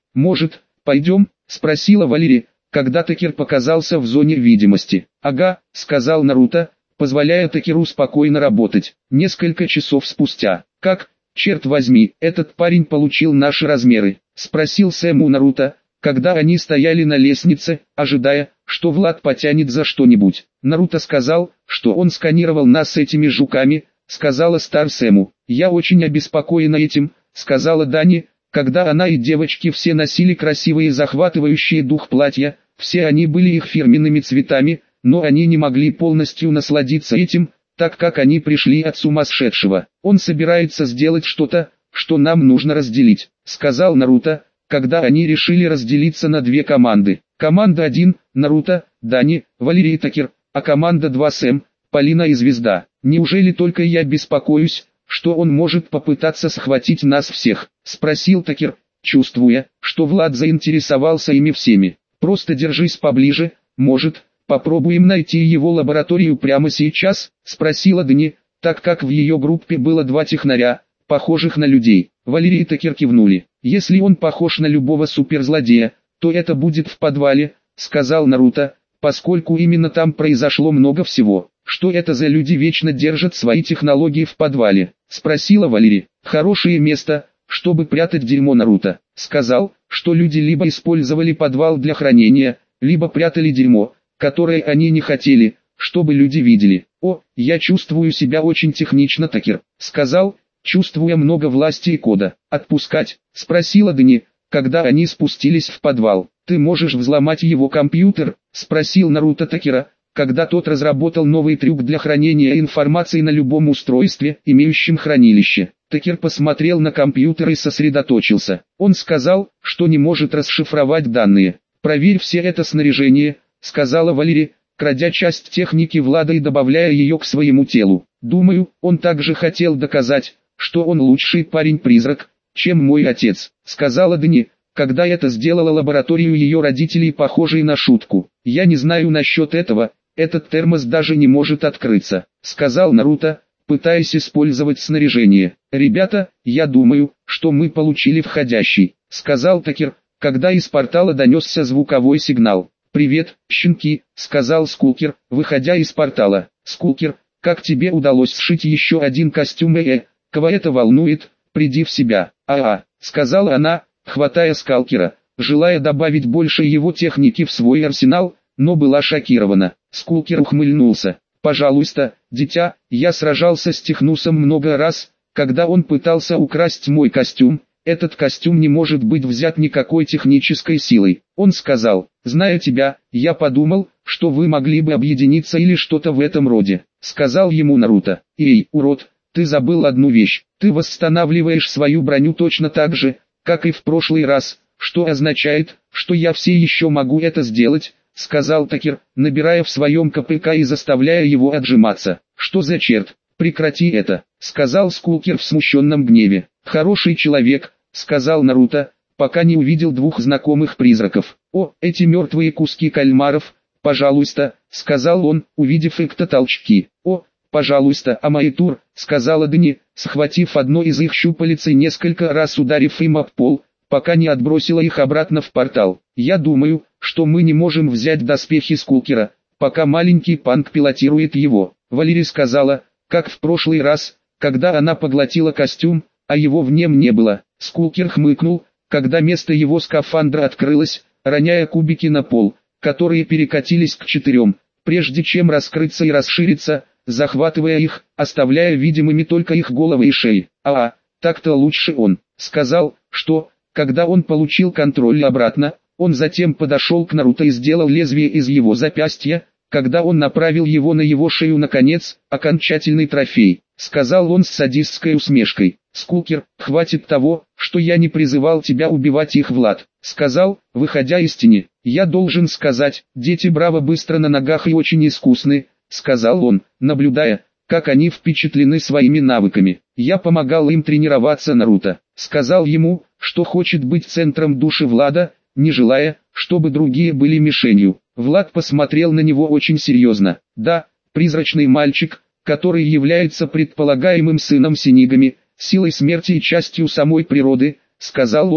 Может, пойдем? Спросила Валерия, когда Такер показался в зоне видимости. Ага, сказал Наруто, позволяя Такеру спокойно работать. Несколько часов спустя. Как, черт возьми, этот парень получил наши размеры? Спросил Сэм у Наруто, когда они стояли на лестнице, ожидая, что Влад потянет за что-нибудь. Наруто сказал, что он сканировал нас этими жуками, сказала Стар Сэму. Я очень обеспокоена этим, сказала Дани, когда она и девочки все носили красивые захватывающие дух платья, все они были их фирменными цветами, но они не могли полностью насладиться этим, так как они пришли от сумасшедшего. Он собирается сделать что-то, что нам нужно разделить, сказал Наруто, когда они решили разделиться на две команды. Команда 1, Наруто, Дани, Валерий и Такер, а команда 2 Сэм, Полина и Звезда. Неужели только я беспокоюсь, что он может попытаться схватить нас всех? Спросил Такер, чувствуя, что Влад заинтересовался ими всеми. Просто держись поближе, может, попробуем найти его лабораторию прямо сейчас? Спросила Дани, так как в ее группе было два технаря, похожих на людей. Валерий и Такер кивнули. Если он похож на любого суперзлодея, то это будет в подвале, сказал Наруто, поскольку именно там произошло много всего. Что это за люди вечно держат свои технологии в подвале? Спросила Валерия. Хорошее место, чтобы прятать дерьмо. Наруто сказал, что люди либо использовали подвал для хранения, либо прятали дерьмо, которое они не хотели, чтобы люди видели. О, я чувствую себя очень технично. Такер сказал, чувствуя много власти и кода. Отпускать? Спросила Дани, когда они спустились в подвал. Ты можешь взломать его компьютер? Спросил Наруто Такера, когда тот разработал новый трюк для хранения информации на любом устройстве, имеющем хранилище. Такер посмотрел на компьютер и сосредоточился. Он сказал, что не может расшифровать данные. Проверь все это снаряжение, сказала Валерия, крадя часть техники Влада и добавляя ее к своему телу. Думаю, он также хотел доказать, что он лучший парень-призрак, чем мой отец, сказала Дани, когда это сделала лабораторию ее родителей похожей на шутку. Я не знаю насчет этого, этот термос даже не может открыться, сказал Наруто, пытаясь использовать снаряжение. Ребята, я думаю, что мы получили входящий, сказал Такер, когда из портала донесся звуковой сигнал. «Привет, щенки», — сказал Скулкер, выходя из портала. «Скулкер, как тебе удалось сшить еще один костюм? Кого это волнует? Приди в себя». Сказала она, хватая Скалкера, желая добавить больше его техники в свой арсенал, но была шокирована. Скулкер ухмыльнулся. «Пожалуйста, дитя, я сражался с Технусом много раз, когда он пытался украсть мой костюм. Этот костюм не может быть взят никакой технической силой». Он сказал, «Зная тебя, я подумал, что вы могли бы объединиться или что-то в этом роде», — сказал ему Наруто. «Эй, урод, ты забыл одну вещь, ты восстанавливаешь свою броню точно так же, как и в прошлый раз, что означает, что я все еще могу это сделать», — сказал Такер, набирая в своем КПК и заставляя его отжиматься. «Что за черт? Прекрати это», — сказал Скулкер в смущенном гневе. «Хороший человек», — сказал Наруто, пока не увидел двух знакомых призраков. «О, эти мертвые куски кальмаров, пожалуйста», — сказал он, увидев эктотолчки. «О, пожалуйста, Амаитур», — сказала Дани, схватив одно из их щупалец и несколько раз ударив им об пол, пока не отбросила их обратно в портал. «Я думаю, что мы не можем взять доспехи Скулкера, пока маленький панк пилотирует его», — Валерия сказала, как в прошлый раз, когда она поглотила костюм, а его в нем не было. Скулкер хмыкнул, когда место его скафандра открылось, роняя кубики на пол, которые перекатились к 4, прежде чем раскрыться и расшириться, захватывая их, оставляя видимыми только их головы и шеи. Так-то лучше. Он сказал, что, когда он получил контроль обратно, он затем подошел к Наруто и сделал лезвие из его запястья, когда он направил его на его шею. Наконец, окончательный трофей, сказал он с садистской усмешкой. «Скулкер, хватит того, что я не призывал тебя убивать их, Влад», сказал, выходя из тени. «Я должен сказать, дети Браво быстро на ногах и очень искусны», сказал он, наблюдая, как они впечатлены своими навыками. «Я помогал им тренироваться». Наруто сказал ему, что хочет быть центром души Влада, не желая, чтобы другие были мишенью. Влад посмотрел на него очень серьезно. «Да, призрачный мальчик, который является предполагаемым сыном Синигами, силой смерти и частью самой природы», сказал он,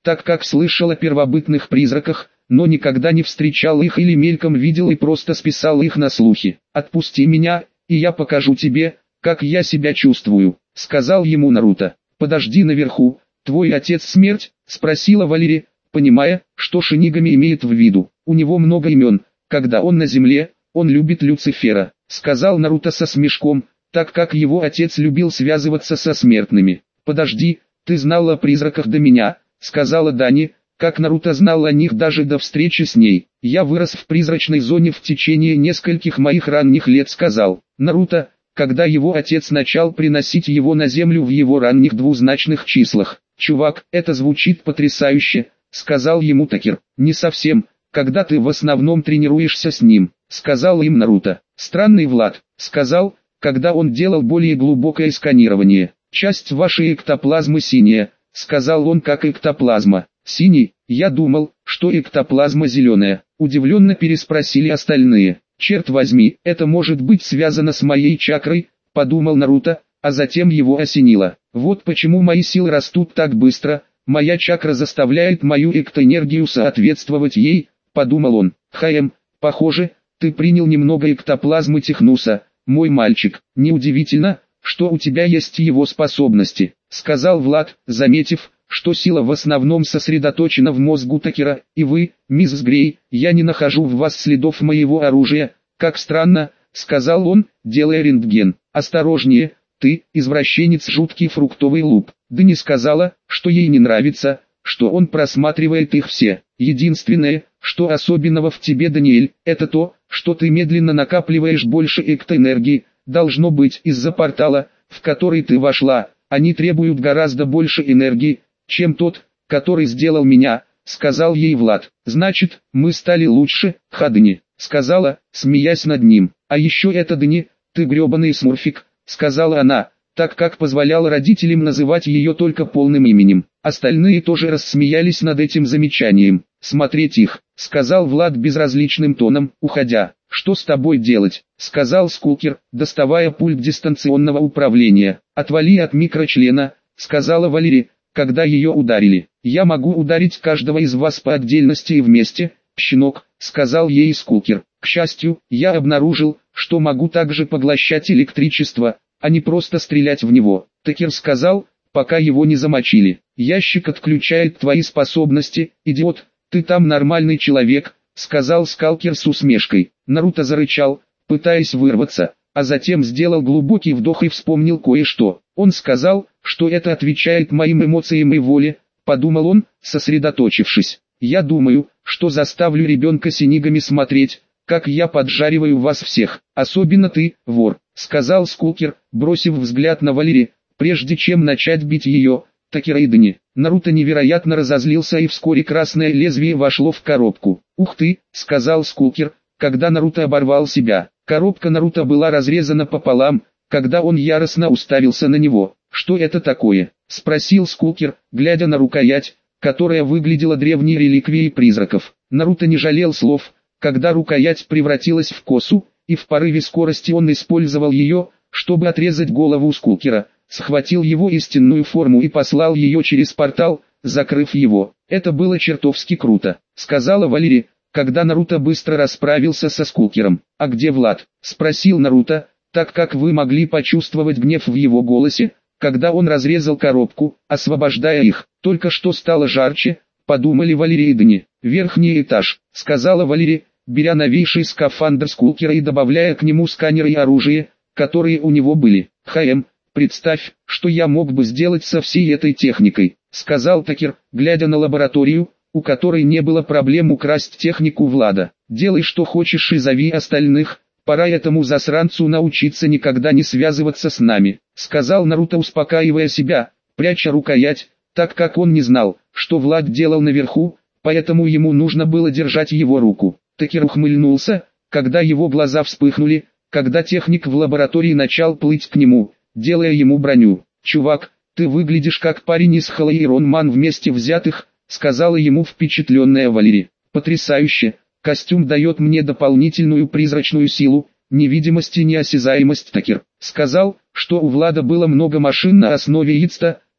так как слышал о первобытных призраках, но никогда не встречал их или мельком видел и просто списал их на слухи. «Отпусти меня, и я покажу тебе, как я себя чувствую», — сказал ему Наруто. «Подожди наверху, твой отец смерть?» — спросила Валери, понимая, что Шинигами имеет в виду. «У него много имен, когда он на земле, он любит Люцифера», — сказал Наруто со смешком, так как его отец любил связываться со смертными. «Подожди, ты знал о призраках до меня», — сказала Дани, как Наруто знал о них даже до встречи с ней. «Я вырос в призрачной зоне в течение нескольких моих ранних лет», — сказал Наруто, когда его отец начал приносить его на землю в его ранних двузначных числах. «Чувак, это звучит потрясающе», — сказал ему Такер. «Не совсем, когда ты в основном тренируешься с ним», — сказал им Наруто. «Странный Влад», — сказал, когда он делал более глубокое сканирование. «Часть вашей эктоплазмы синяя», — сказал он, как эктоплазма. «Синий? Я думал, что эктоплазма зеленая», — удивленно переспросили остальные. «Черт возьми, это может быть связано с моей чакрой», — подумал Наруто, а затем его осенило. «Вот почему мои силы растут так быстро, моя чакра заставляет мою эктоэнергию соответствовать ей», — подумал он. Похоже, ты принял немного эктоплазмы Технуса, мой мальчик. Неудивительно, что у тебя есть его способности», — сказал Влад, заметив, что сила в основном сосредоточена в мозгу Такера. «И вы, мисс Грей, я не нахожу в вас следов моего оружия, как странно», — сказал он, делая рентген. «Осторожнее, ты, извращенец, жуткий фруктовый луп». Дани сказала, что ей не нравится, что он просматривает их все. «Единственное, что особенного в тебе, Даниэль, это то, что ты медленно накапливаешь больше эктоэнергии, должно быть из-за портала, в который ты вошла. Они требуют гораздо больше энергии, чем тот, который сделал меня», — сказал ей Влад. «Значит, мы стали лучше, Дани», — сказала, смеясь над ним. «А еще это Дани, ты гребаный смурфик», — сказала она, так как позволяла родителям называть ее только полным именем. Остальные тоже рассмеялись над этим замечанием. «Смотреть их», — сказал Влад безразличным тоном, уходя. «Что с тобой делать?» — сказал Скулкер, доставая пульт дистанционного управления. «Отвали от микрочлена», — сказала Валери, когда ее ударили. «Я могу ударить каждого из вас по отдельности и вместе, щенок», — сказал ей Скулкер. «К счастью, я обнаружил, что могу также поглощать электричество, а не просто стрелять в него», — Такер сказал, пока его не замочили. «Ящик отключает твои способности, идиот, ты там нормальный человек», — сказал Скалкер с усмешкой. Наруто зарычал, пытаясь вырваться, а затем сделал глубокий вдох и вспомнил кое-что. Он сказал, что это отвечает моим эмоциям и воле, подумал он, сосредоточившись. «Я думаю, что заставлю ребенка Синигами смотреть, как я поджариваю вас всех, особенно ты, вор», — сказал Скулкер, бросив взгляд на Валери, прежде чем начать бить ее, Такера и Дани. Наруто невероятно разозлился, и вскоре красное лезвие вошло в коробку. «Ух ты», — сказал Скулкер, когда Наруто оборвал себя. Коробка Наруто была разрезана пополам, когда он яростно уставился на него. «Что это такое?» — спросил Скулкер, глядя на рукоять, которая выглядела древней реликвией призраков. Наруто не жалел слов, когда рукоять превратилась в косу, и в порыве скорости он использовал ее, чтобы отрезать голову Скулкера, схватил его истинную форму и послал ее через портал, закрыв его. «Это было чертовски круто», — сказала Валери, когда Наруто быстро расправился со Скулкером. «А где Влад?» — спросил Наруто, так как вы могли почувствовать гнев в его голосе, когда он разрезал коробку, освобождая их. «Только что стало жарче», — подумали Валери и Дани. «Верхний этаж», — сказала Валери, беря новейший скафандр Скулкера и добавляя к нему сканеры и оружие, которые у него были. «Представь, что я мог бы сделать со всей этой техникой», — сказал Такер, глядя на лабораторию, у которой не было проблем украсть технику Влада. «Делай что хочешь и зови остальных, пора этому засранцу научиться никогда не связываться с нами», — сказал Наруто, успокаивая себя, пряча рукоять, так как он не знал, что Влад делал наверху, поэтому ему нужно было держать его руку. Такер ухмыльнулся, когда его глаза вспыхнули, когда техник в лаборатории начал плыть к нему, делая ему броню. «Чувак, ты выглядишь как парень из Хэлла и Ронман вместе взятых», — сказала ему впечатленная Валери. «Потрясающе, костюм дает мне дополнительную призрачную силу, невидимость и неосязаемость». Такер сказал, что у Влада было много машин на основе ИЦТа,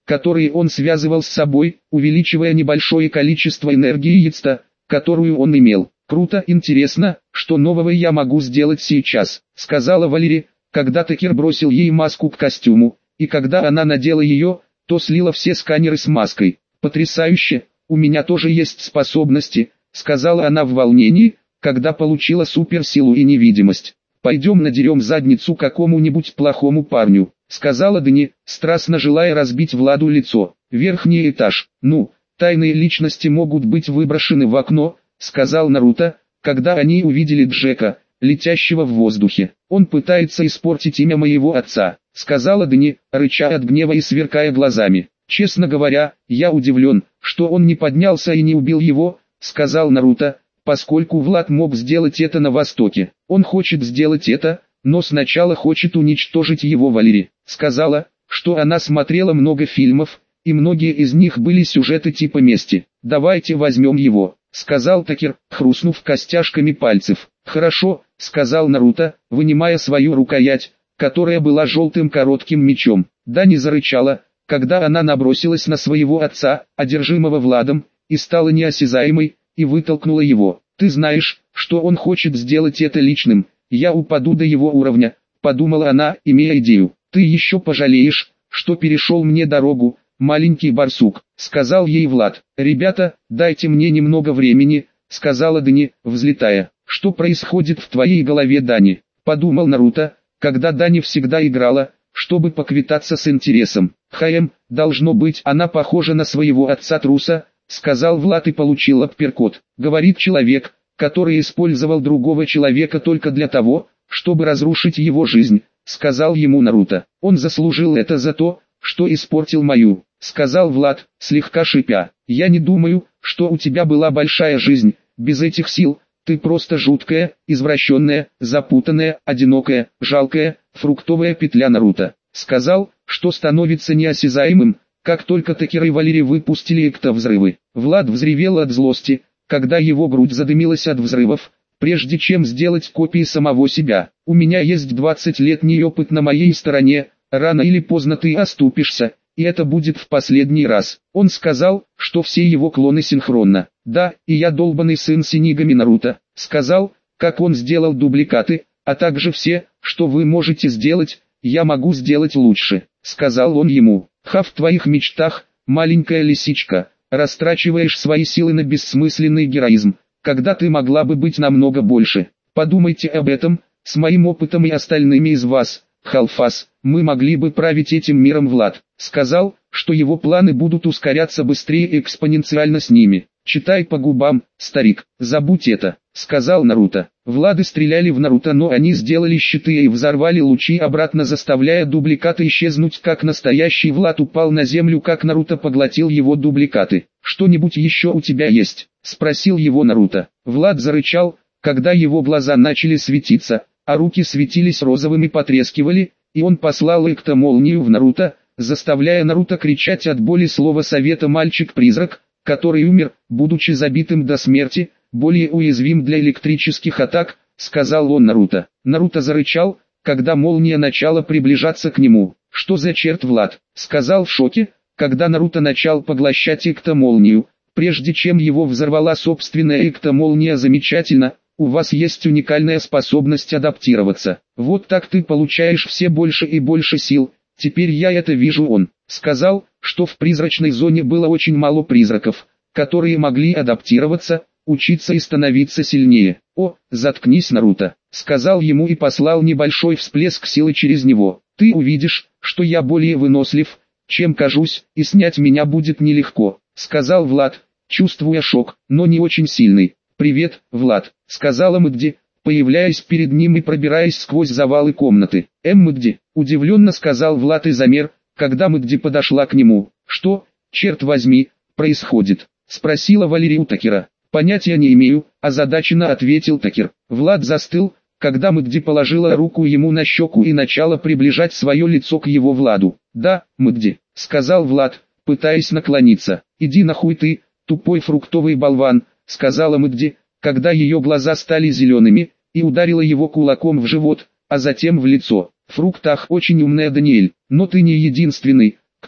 которые он связывал с собой, увеличивая небольшое количество энергии яйца, которую он имел. «Круто, интересно, что нового я могу сделать сейчас», — сказала Валери, когда Такер бросил ей маску к костюму, и когда она надела ее, то слила все сканеры с маской. «Потрясающе, у меня тоже есть способности», — сказала она в волнении, когда получила суперсилу и невидимость. «Пойдем надерем задницу какому-нибудь плохому парню», — сказала Дани, страстно желая разбить Владу лицо. «Верхний этаж. Ну, тайные личности могут быть выброшены в окно», — сказал Наруто, когда они увидели Джека, летящего в воздухе. «Он пытается испортить имя моего отца», — сказала Дани, рыча от гнева и сверкая глазами. «Честно говоря, я удивлен, что он не поднялся и не убил его», — сказал Наруто, поскольку Влад мог сделать это на Востоке. «Он хочет сделать это, но сначала хочет уничтожить его». Валери сказала, что она смотрела много фильмов, и многие из них были сюжеты типа мести. «Давайте возьмем его», — сказал Такер, хрустнув костяшками пальцев. «Хорошо», — сказал Наруто, вынимая свою рукоять, которая была желтым коротким мечом. Дани зарычала, когда она набросилась на своего отца, одержимого Владом, и стала неосязаемой, и вытолкнула его. «Ты знаешь, что он хочет сделать это личным, я упаду до его уровня», — подумала она, имея идею. «Ты еще пожалеешь, что перешел мне дорогу, маленький барсук», — сказал ей Влад. «Ребята, дайте мне немного времени», — сказала Дани, взлетая. «Что происходит в твоей голове, Дани?» — подумал Наруто, когда Дани всегда играла, чтобы поквитаться с интересом. Должно быть, она похожа на своего отца-труса», — сказал Влад и получил апперкот. «Говорит человек, который использовал другого человека только для того, чтобы разрушить его жизнь», — сказал ему Наруто. «Он заслужил это за то, что испортил мою», — сказал Влад, слегка шипя. «Я не думаю, что у тебя была большая жизнь, без этих сил. Ты просто жуткая, извращенная, запутанная, одинокая, жалкая, фруктовая петля». Наруто сказал, что становится неосязаемым, как только Такер и Валери выпустили эктовзрывы. Влад взревел от злости, когда его грудь задымилась от взрывов, прежде чем сделать копии самого себя. «У меня есть 20-летний опыт на моей стороне, рано или поздно ты оступишься, и это будет в последний раз». Он сказал, что все его клоны синхронно. «Да, и я долбанный сын Синигами». Наруто сказал, как он сделал дубликаты, а также все, что вы можете сделать, я могу сделать лучше, сказал он ему. В твоих мечтах, маленькая лисичка, растрачиваешь свои силы на бессмысленный героизм, когда ты могла бы быть намного больше. Подумайте об этом, с моим опытом и остальными из вас, Халфас, мы могли бы править этим миром. Влад сказал, что его планы будут ускоряться быстрее и экспоненциально с ними. «Читай по губам, старик, забудь это», — сказал Наруто. Влады стреляли в Наруто, но они сделали щиты и взорвали лучи обратно, заставляя дубликаты исчезнуть. Как настоящий Влад упал на землю, как Наруто поглотил его дубликаты. «Что-нибудь еще у тебя есть?» — спросил его Наруто. Влад зарычал, когда его глаза начали светиться, а руки светились розовым и потрескивали, и он послал эктомолнию в Наруто, заставляя Наруто кричать от боли. Слово совета: мальчик-призрак, который умер, будучи забитым до смерти, более уязвим для электрических атак, сказал он Наруто. Наруто зарычал, когда молния начала приближаться к нему. «Что за черт?» — Влад сказал в шоке, когда Наруто начал поглощать эктомолнию, прежде чем его взорвала собственная эктомолния. «Замечательно, у вас есть уникальная способность адаптироваться. Вот так ты получаешь все больше и больше сил. Теперь я это вижу». Он сказал, что в призрачной зоне было очень мало призраков, которые могли адаптироваться, учиться и становиться сильнее. «О, заткнись, Наруто», — сказал ему и послал небольшой всплеск силы через него. «Ты увидишь, что я более вынослив, чем кажусь, и снять меня будет нелегко», — сказал Влад, чувствуя шок, но не очень сильный. «Привет, Влад», — сказала Мэгди, появляясь перед ним и пробираясь сквозь завалы комнаты. «Мэгди», — удивленно сказал Влад и замер, когда Мэгди подошла к нему. «Что, черт возьми, происходит?» — спросила Валери у Такера. «Понятия не имею», — озадаченно ответил Такер. Влад застыл, когда Мэгди положила руку ему на щеку и начала приближать свое лицо к его Владу. «Да, Мэгди», — сказал Влад, пытаясь наклониться. «Иди нахуй ты, тупой фруктовый болван», — сказала Мэгди, когда ее глаза стали зелеными, и ударила его кулаком в живот, а затем в лицо. «Фруктах очень умная, Даниэль, но ты не единственный, кто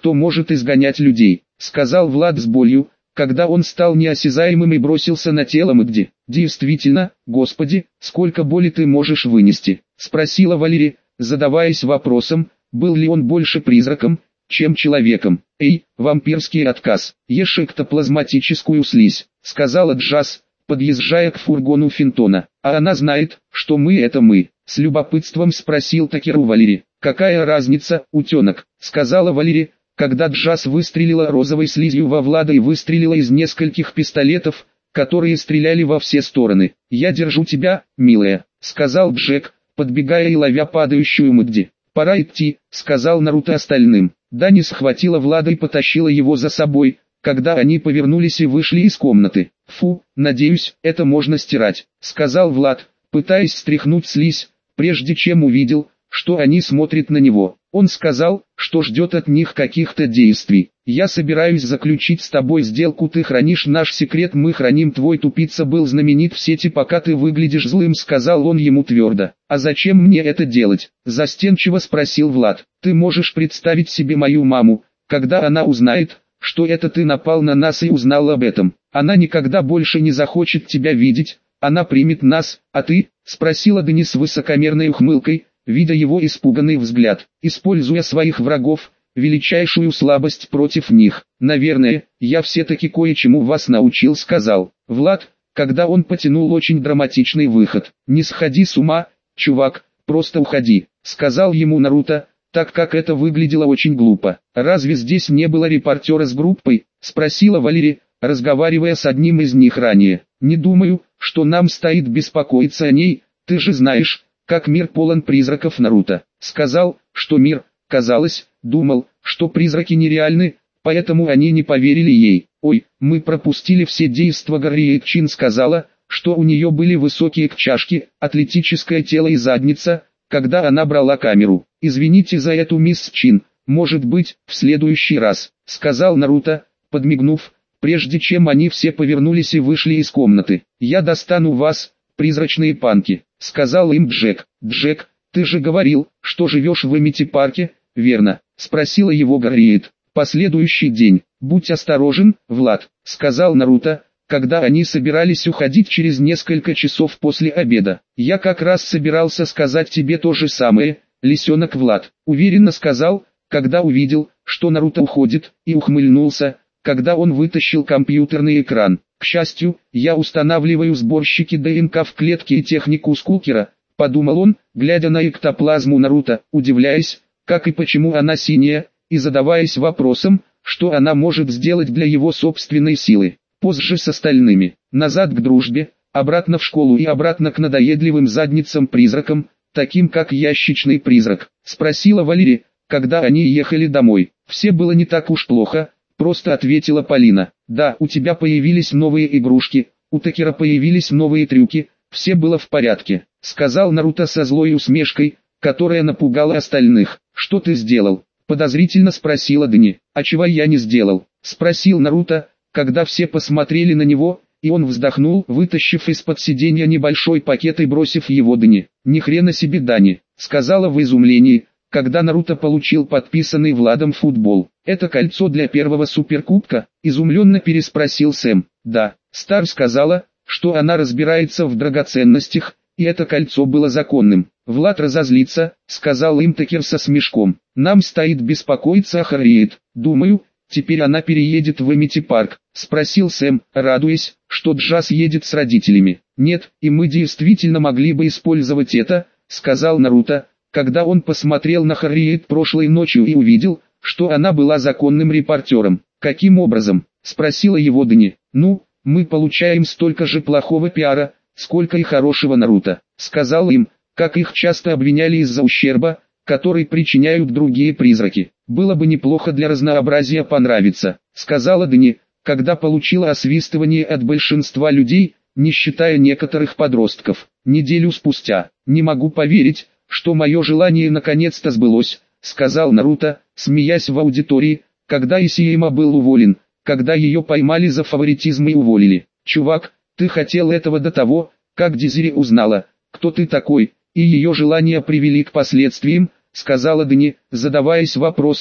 кто может изгонять людей, сказал Влад с болью, когда он стал неосязаемым и бросился на тело Мэгди. Действительно, Господи, сколько боли ты можешь вынести, спросила Валерия, задаваясь вопросом, был ли он больше призраком, чем человеком. Эй, вампирский отказ, ешь эктоплазматическую слизь, сказала Джаз, подъезжая к фургону Финтона. А она знает, что мы это мы, с любопытством спросил Такер у Валерии. Какая разница, утенок, сказала Валерия, когда Джаз выстрелила розовой слизью во Влада и выстрелила из нескольких пистолетов, которые стреляли во все стороны. «Я держу тебя, милая», — сказал Джек, подбегая и ловя падающую Мэгди. «Пора идти», — сказал Наруто остальным. Дани схватила Влада и потащила его за собой, когда они повернулись и вышли из комнаты. «Фу, надеюсь, это можно стирать», — сказал Влад, пытаясь стряхнуть слизь, прежде чем увидел, что они смотрят на него. Он сказал, что ждет от них каких-то действий. «Я собираюсь заключить с тобой сделку, ты хранишь наш секрет, мы храним твой». Тупица был знаменит в сети, пока ты выглядишь злым, сказал он ему твердо. «А зачем мне это делать?» застенчиво спросил Влад. «Ты можешь представить себе мою маму, когда она узнает, что это ты напал на нас и узнал об этом. Она никогда больше не захочет тебя видеть, она примет нас, а ты?» спросила Дани с высокомерной ухмылкой, видя его испуганный взгляд. «Используя своих врагов, величайшую слабость против них. Наверное, я все-таки кое-чему вас научил», сказал Влад, когда он потянул очень драматичный выход. «Не сходи с ума, чувак, просто уходи», сказал ему Наруто, так как это выглядело очень глупо. «Разве здесь не было репортера с группой?» спросила Валерия, разговаривая с одним из них ранее. «Не думаю, что нам стоит беспокоиться о ней, ты же знаешь, как мир полон призраков». Наруто сказал, что мир, казалось, думал, что призраки нереальны, поэтому они не поверили ей. «Ой, мы пропустили все действа Гарриет Чин сказала, что у нее были высокие чашки, атлетическое тело и задница, когда она брала камеру. Извините за эту, мисс Чин, может быть, в следующий раз», сказал Наруто, подмигнув, прежде чем они все повернулись и вышли из комнаты. «Я достану вас, призрачные панки», сказал им Джек. «Джек, ты же говорил, что живешь в Эмити-парке, верно?» спросила его Гарриет. «Последующий день. Будь осторожен, Влад», сказал Наруто, когда они собирались уходить через несколько часов после обеда. «Я как раз собирался сказать тебе то же самое, лисенок», Влад уверенно сказал, когда увидел, что Наруто уходит, и ухмыльнулся, когда он вытащил компьютерный экран. «К счастью, я устанавливаю сборщики ДНК в клетке и технику Скулкера», подумал он, глядя на эктоплазму Наруто, удивляясь, как и почему она синяя, и задаваясь вопросом, что она может сделать для его собственной силы. Позже с остальными, назад к дружбе, обратно в школу и обратно к надоедливым задницам-призракам, таким как ящичный призрак, спросила Валерия, когда они ехали домой. «Все было не так уж плохо», просто ответила Полина. «Да, у тебя появились новые игрушки, у Такера появились новые трюки, все было в порядке», сказал Наруто со злой усмешкой, которая напугала остальных. «Что ты сделал?» подозрительно спросила Дани. «А чего я не сделал?» спросил Наруто, когда все посмотрели на него, и он вздохнул, вытащив из-под сиденья небольшой пакет и бросив его Дани. «Ни хрена себе, Дани», сказала в изумлении, когда Наруто получил подписанный Владом футбол. «Это кольцо для первого суперкубка?» изумленно переспросил Сэм. «Да, Стар сказала, что она разбирается в драгоценностях, и это кольцо было законным». «Влад разозлится», сказал им Такер со смешком. «Нам стоит беспокоиться о Харриет. Думаю, теперь она переедет в Эмити-парк», спросил Сэм, радуясь, что Джаз едет с родителями. «Нет, и мы действительно могли бы использовать это», сказал Наруто, когда он посмотрел на Харриет прошлой ночью и увидел, что она была законным репортером. «Каким образом?» спросила его Дани. «Ну, мы получаем столько же плохого пиара, сколько и хорошего». Наруто сказал им, как их часто обвиняли из-за ущерба, который причиняют другие призраки. «Было бы неплохо для разнообразия понравиться», сказала Дани, когда получила освистывание от большинства людей, не считая некоторых подростков. Неделю спустя. «Не могу поверить, что мое желание наконец-то сбылось», сказал Наруто, смеясь в аудитории, когда Исиэма был уволен, когда ее поймали за фаворитизм и уволили. «Чувак, ты хотел этого до того, как Дезири узнала, кто ты такой, и ее желания привели к последствиям», сказала Дани, задаваясь вопросом,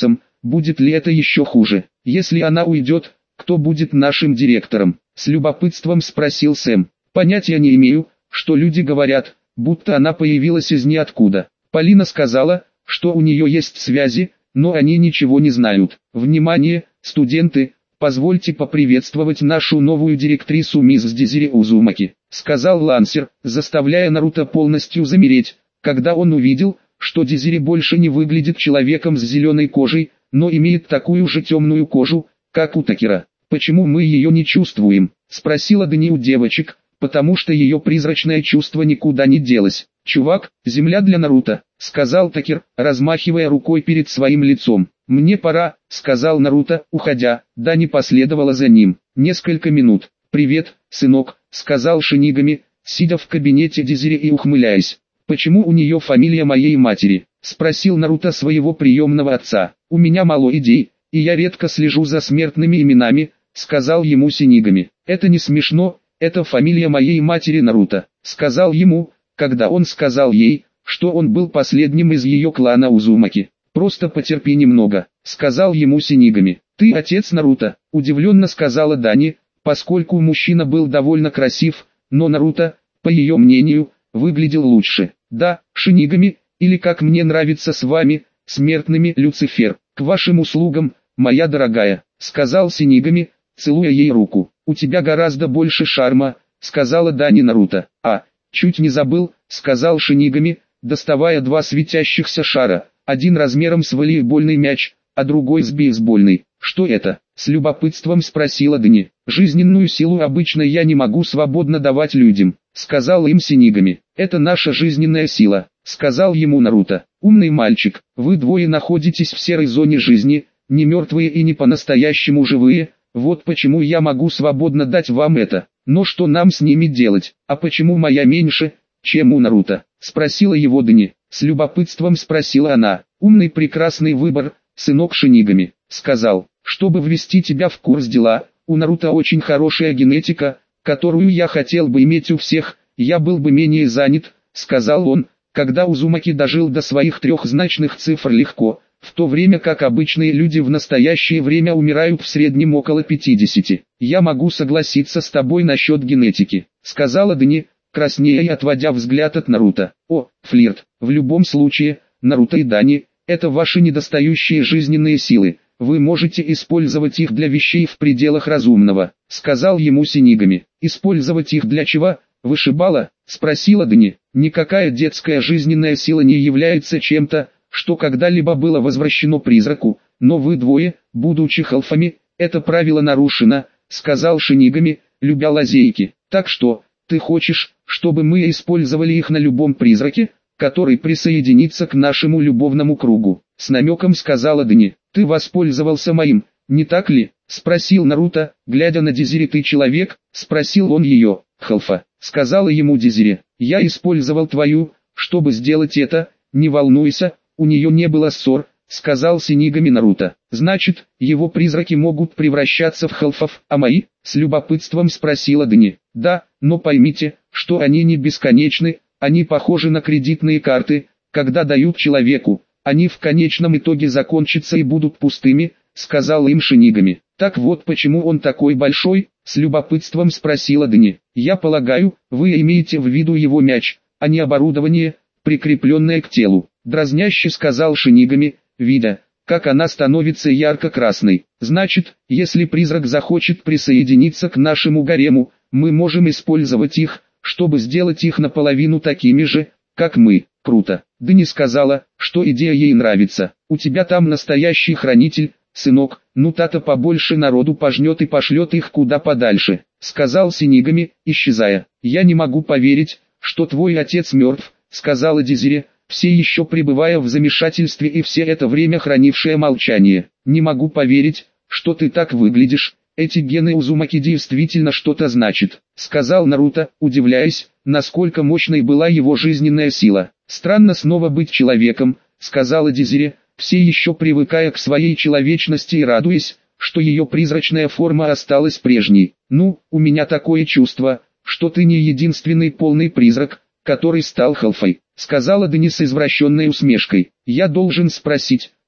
будет ли это еще хуже? Если она уйдет, кто будет нашим директором? С любопытством спросил Сэм. Понятия не имею, что люди говорят, будто она появилась из ниоткуда. Полина сказала, что у нее есть связи, но они ничего не знают. Внимание, студенты, позвольте поприветствовать нашу новую директрису мисс Дезири Узумаки, сказал Лансер, заставляя Наруто полностью замереть, когда он увидел, что Дезири больше не выглядит человеком с зеленой кожей, но имеет такую же темную кожу, как у Такера. «Почему мы ее не чувствуем?» – спросила Дани у девочек, потому что ее призрачное чувство никуда не делось. «Чувак, земля для Наруто», — сказал Такер, размахивая рукой перед своим лицом. «Мне пора», — сказал Наруто, уходя. Дани последовала за ним. Несколько минут. «Привет, сынок», — сказал Шинигами, сидя в кабинете Дезири и ухмыляясь. «Почему у нее фамилия моей матери?» — спросил Наруто своего приемного отца. «У меня мало идей, и я редко слежу за смертными именами», — сказал ему Шинигами. «Это не смешно, это фамилия моей матери Наруто», — сказал ему, когда он сказал ей, что он был последним из ее клана Узумаки. «Просто потерпи немного», — сказал ему Шинигами. «Ты отец Наруто», — удивленно сказала Дани, поскольку мужчина был довольно красив, но Наруто, по ее мнению, выглядел лучше. «Да, Шинигами, или как мне нравится с вами, смертными, Люцифер, к вашим услугам, моя дорогая», — сказал Шинигами, целуя ей руку. «У тебя гораздо больше шарма», — сказала Дани Наруто. «Чуть не забыл», — сказал Шинигами, доставая два светящихся шара, один размером с волейбольный мяч, а другой с бейсбольный. «Что это?» — с любопытством спросила Дани. «Жизненную силу обычно я не могу свободно давать людям», — сказал им Шинигами. «Это наша жизненная сила», — сказал ему Наруто. «Умный мальчик, вы двое находитесь в серой зоне жизни, не мертвые и не по-настоящему живые, вот почему я могу свободно дать вам это. Но что нам с ними делать? А почему моя меньше, чем у Наруто?» — спросила его Дани. С любопытством спросила она. «Умный прекрасный выбор, сынок Шинигами», — сказал. «Чтобы ввести тебя в курс дела, у Наруто очень хорошая генетика, которую я хотел бы иметь у всех, я был бы менее занят», — сказал он, когда Узумаки дожил до своих трехзначных цифр легко, в то время как обычные люди в настоящее время умирают в среднем около 50. «Я могу согласиться с тобой насчет генетики», — сказала Дани, краснея и отводя взгляд от Наруто. «О, флирт, в любом случае, Наруто и Дани, это ваши недостающие жизненные силы, вы можете использовать их для вещей в пределах разумного», — сказал ему Шинигами. «Использовать их для чего, вышибала?» — спросила Дани. «Никакая детская жизненная сила не является чем-то, что когда-либо было возвращено призраку, но вы двое, будучи халфами, это правило нарушено», — сказал Шинигами, любя лазейки. «Так что, ты хочешь, чтобы мы использовали их на любом призраке, который присоединится к нашему любовному кругу?» — с намеком сказала Дани. «Ты воспользовался моим, не так ли?» — спросил Наруто, глядя на Дезири. «Ты человек?» — спросил он ее. «Халфа», — сказала ему Дезири. «Я использовал твою, чтобы сделать это, не волнуйся, у нее не было ссор», — сказал Шинигами Наруто. «Значит, его призраки могут превращаться в халфов, а мои?» — с любопытством спросила Дани. «Да, но поймите, что они не бесконечны, они похожи на кредитные карты, когда дают человеку, они в конечном итоге закончатся и будут пустыми», — сказал им Шинигами. «Так вот почему он такой большой?» — с любопытством спросила Дани. «Я полагаю, вы имеете в виду его мяч, а не оборудование, прикрепленное к телу», — дразняще сказал Шинигами, видя, как она становится ярко-красной. «Значит, если призрак захочет присоединиться к нашему гарему, мы можем использовать их, чтобы сделать их наполовину такими же, как мы». «Круто». Дани сказала, что идея ей нравится. «У тебя там настоящий хранитель, сынок, ну та-то побольше народу пожнет и пошлет их куда подальше», — сказал Шинигами, исчезая. «Я не могу поверить, что твой отец мертв», — сказала Дезири, все еще пребывая в замешательстве и все это время хранившее молчание. «Не могу поверить, что ты так выглядишь, эти гены Узумаки действительно что-то значат», — сказал Наруто, удивляясь, насколько мощной была его жизненная сила. «Странно снова быть человеком», — сказала Дезири, все еще привыкая к своей человечности и радуясь, что ее призрачная форма осталась прежней. «Ну, у меня такое чувство, что ты не единственный полный призрак, который стал халфой», — сказала Дани с извращенной усмешкой. «Я должен спросить,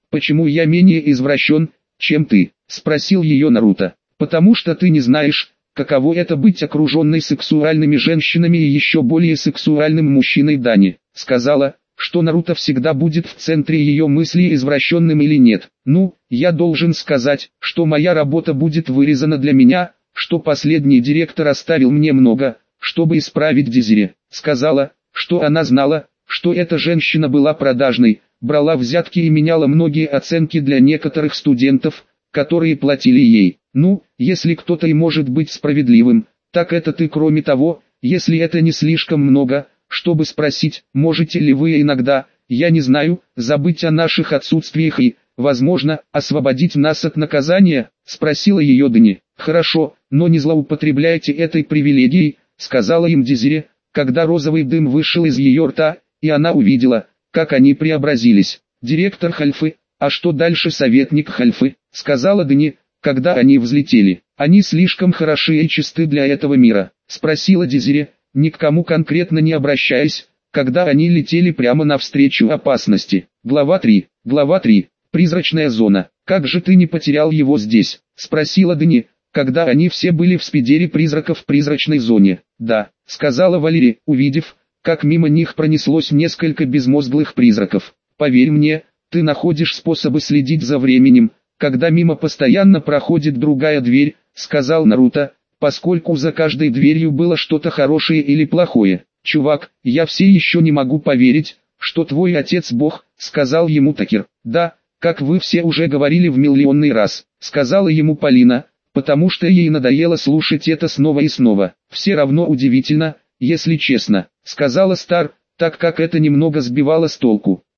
почему я менее извращен, чем ты?» — спросил ее Наруто. «Потому что ты не знаешь, каково это быть окруженной сексуальными женщинами и еще более сексуальным мужчиной Дани», — сказала, что Наруто всегда будет в центре ее мыслей, извращенным или нет. «Ну, я должен сказать, что моя работа будет вырезана для меня, что последний директор оставил мне много, чтобы исправить Дезире. Сказала, что она знала, что эта женщина была продажной, брала взятки и меняла многие оценки для некоторых студентов, которые платили ей. Ну, если кто-то и может быть справедливым, так это ты. Кроме того, если это не слишком много, чтобы спросить, можете ли вы иногда, я не знаю, забыть о наших отсутствиях и, возможно, освободить нас от наказания?» — спросила ее Дани. «Хорошо, но не злоупотребляйте этой привилегией», — сказала им Дезире, когда розовый дым вышел из ее рта, и она увидела, как они преобразились. «Директор Хальфы, а что дальше, советник Хальфы?» — сказала Дани, когда они взлетели. «Они слишком хороши и чисты для этого мира», — спросила Дезире, ни к кому конкретно не обращаясь, когда они летели прямо навстречу опасности. Глава 3. Призрачная зона. «Как же ты не потерял его здесь?» — спросила Дани, когда они все были в спидере призраков в призрачной зоне. «Да», — сказала Валерия, увидев, как мимо них пронеслось несколько безмозглых призраков. «Поверь мне, ты находишь способы следить за временем, когда мимо постоянно проходит другая дверь», — сказал Наруто, поскольку за каждой дверью было что-то хорошее или плохое. «Чувак, я все еще не могу поверить, что твой отец Бог», — сказал ему Такер. «Да, как вы все уже говорили в миллионный раз», — сказала ему Полина, потому что ей надоело слушать это снова и снова. «Все равно удивительно, если честно», — сказала Стар, так как это немного сбивало с толку.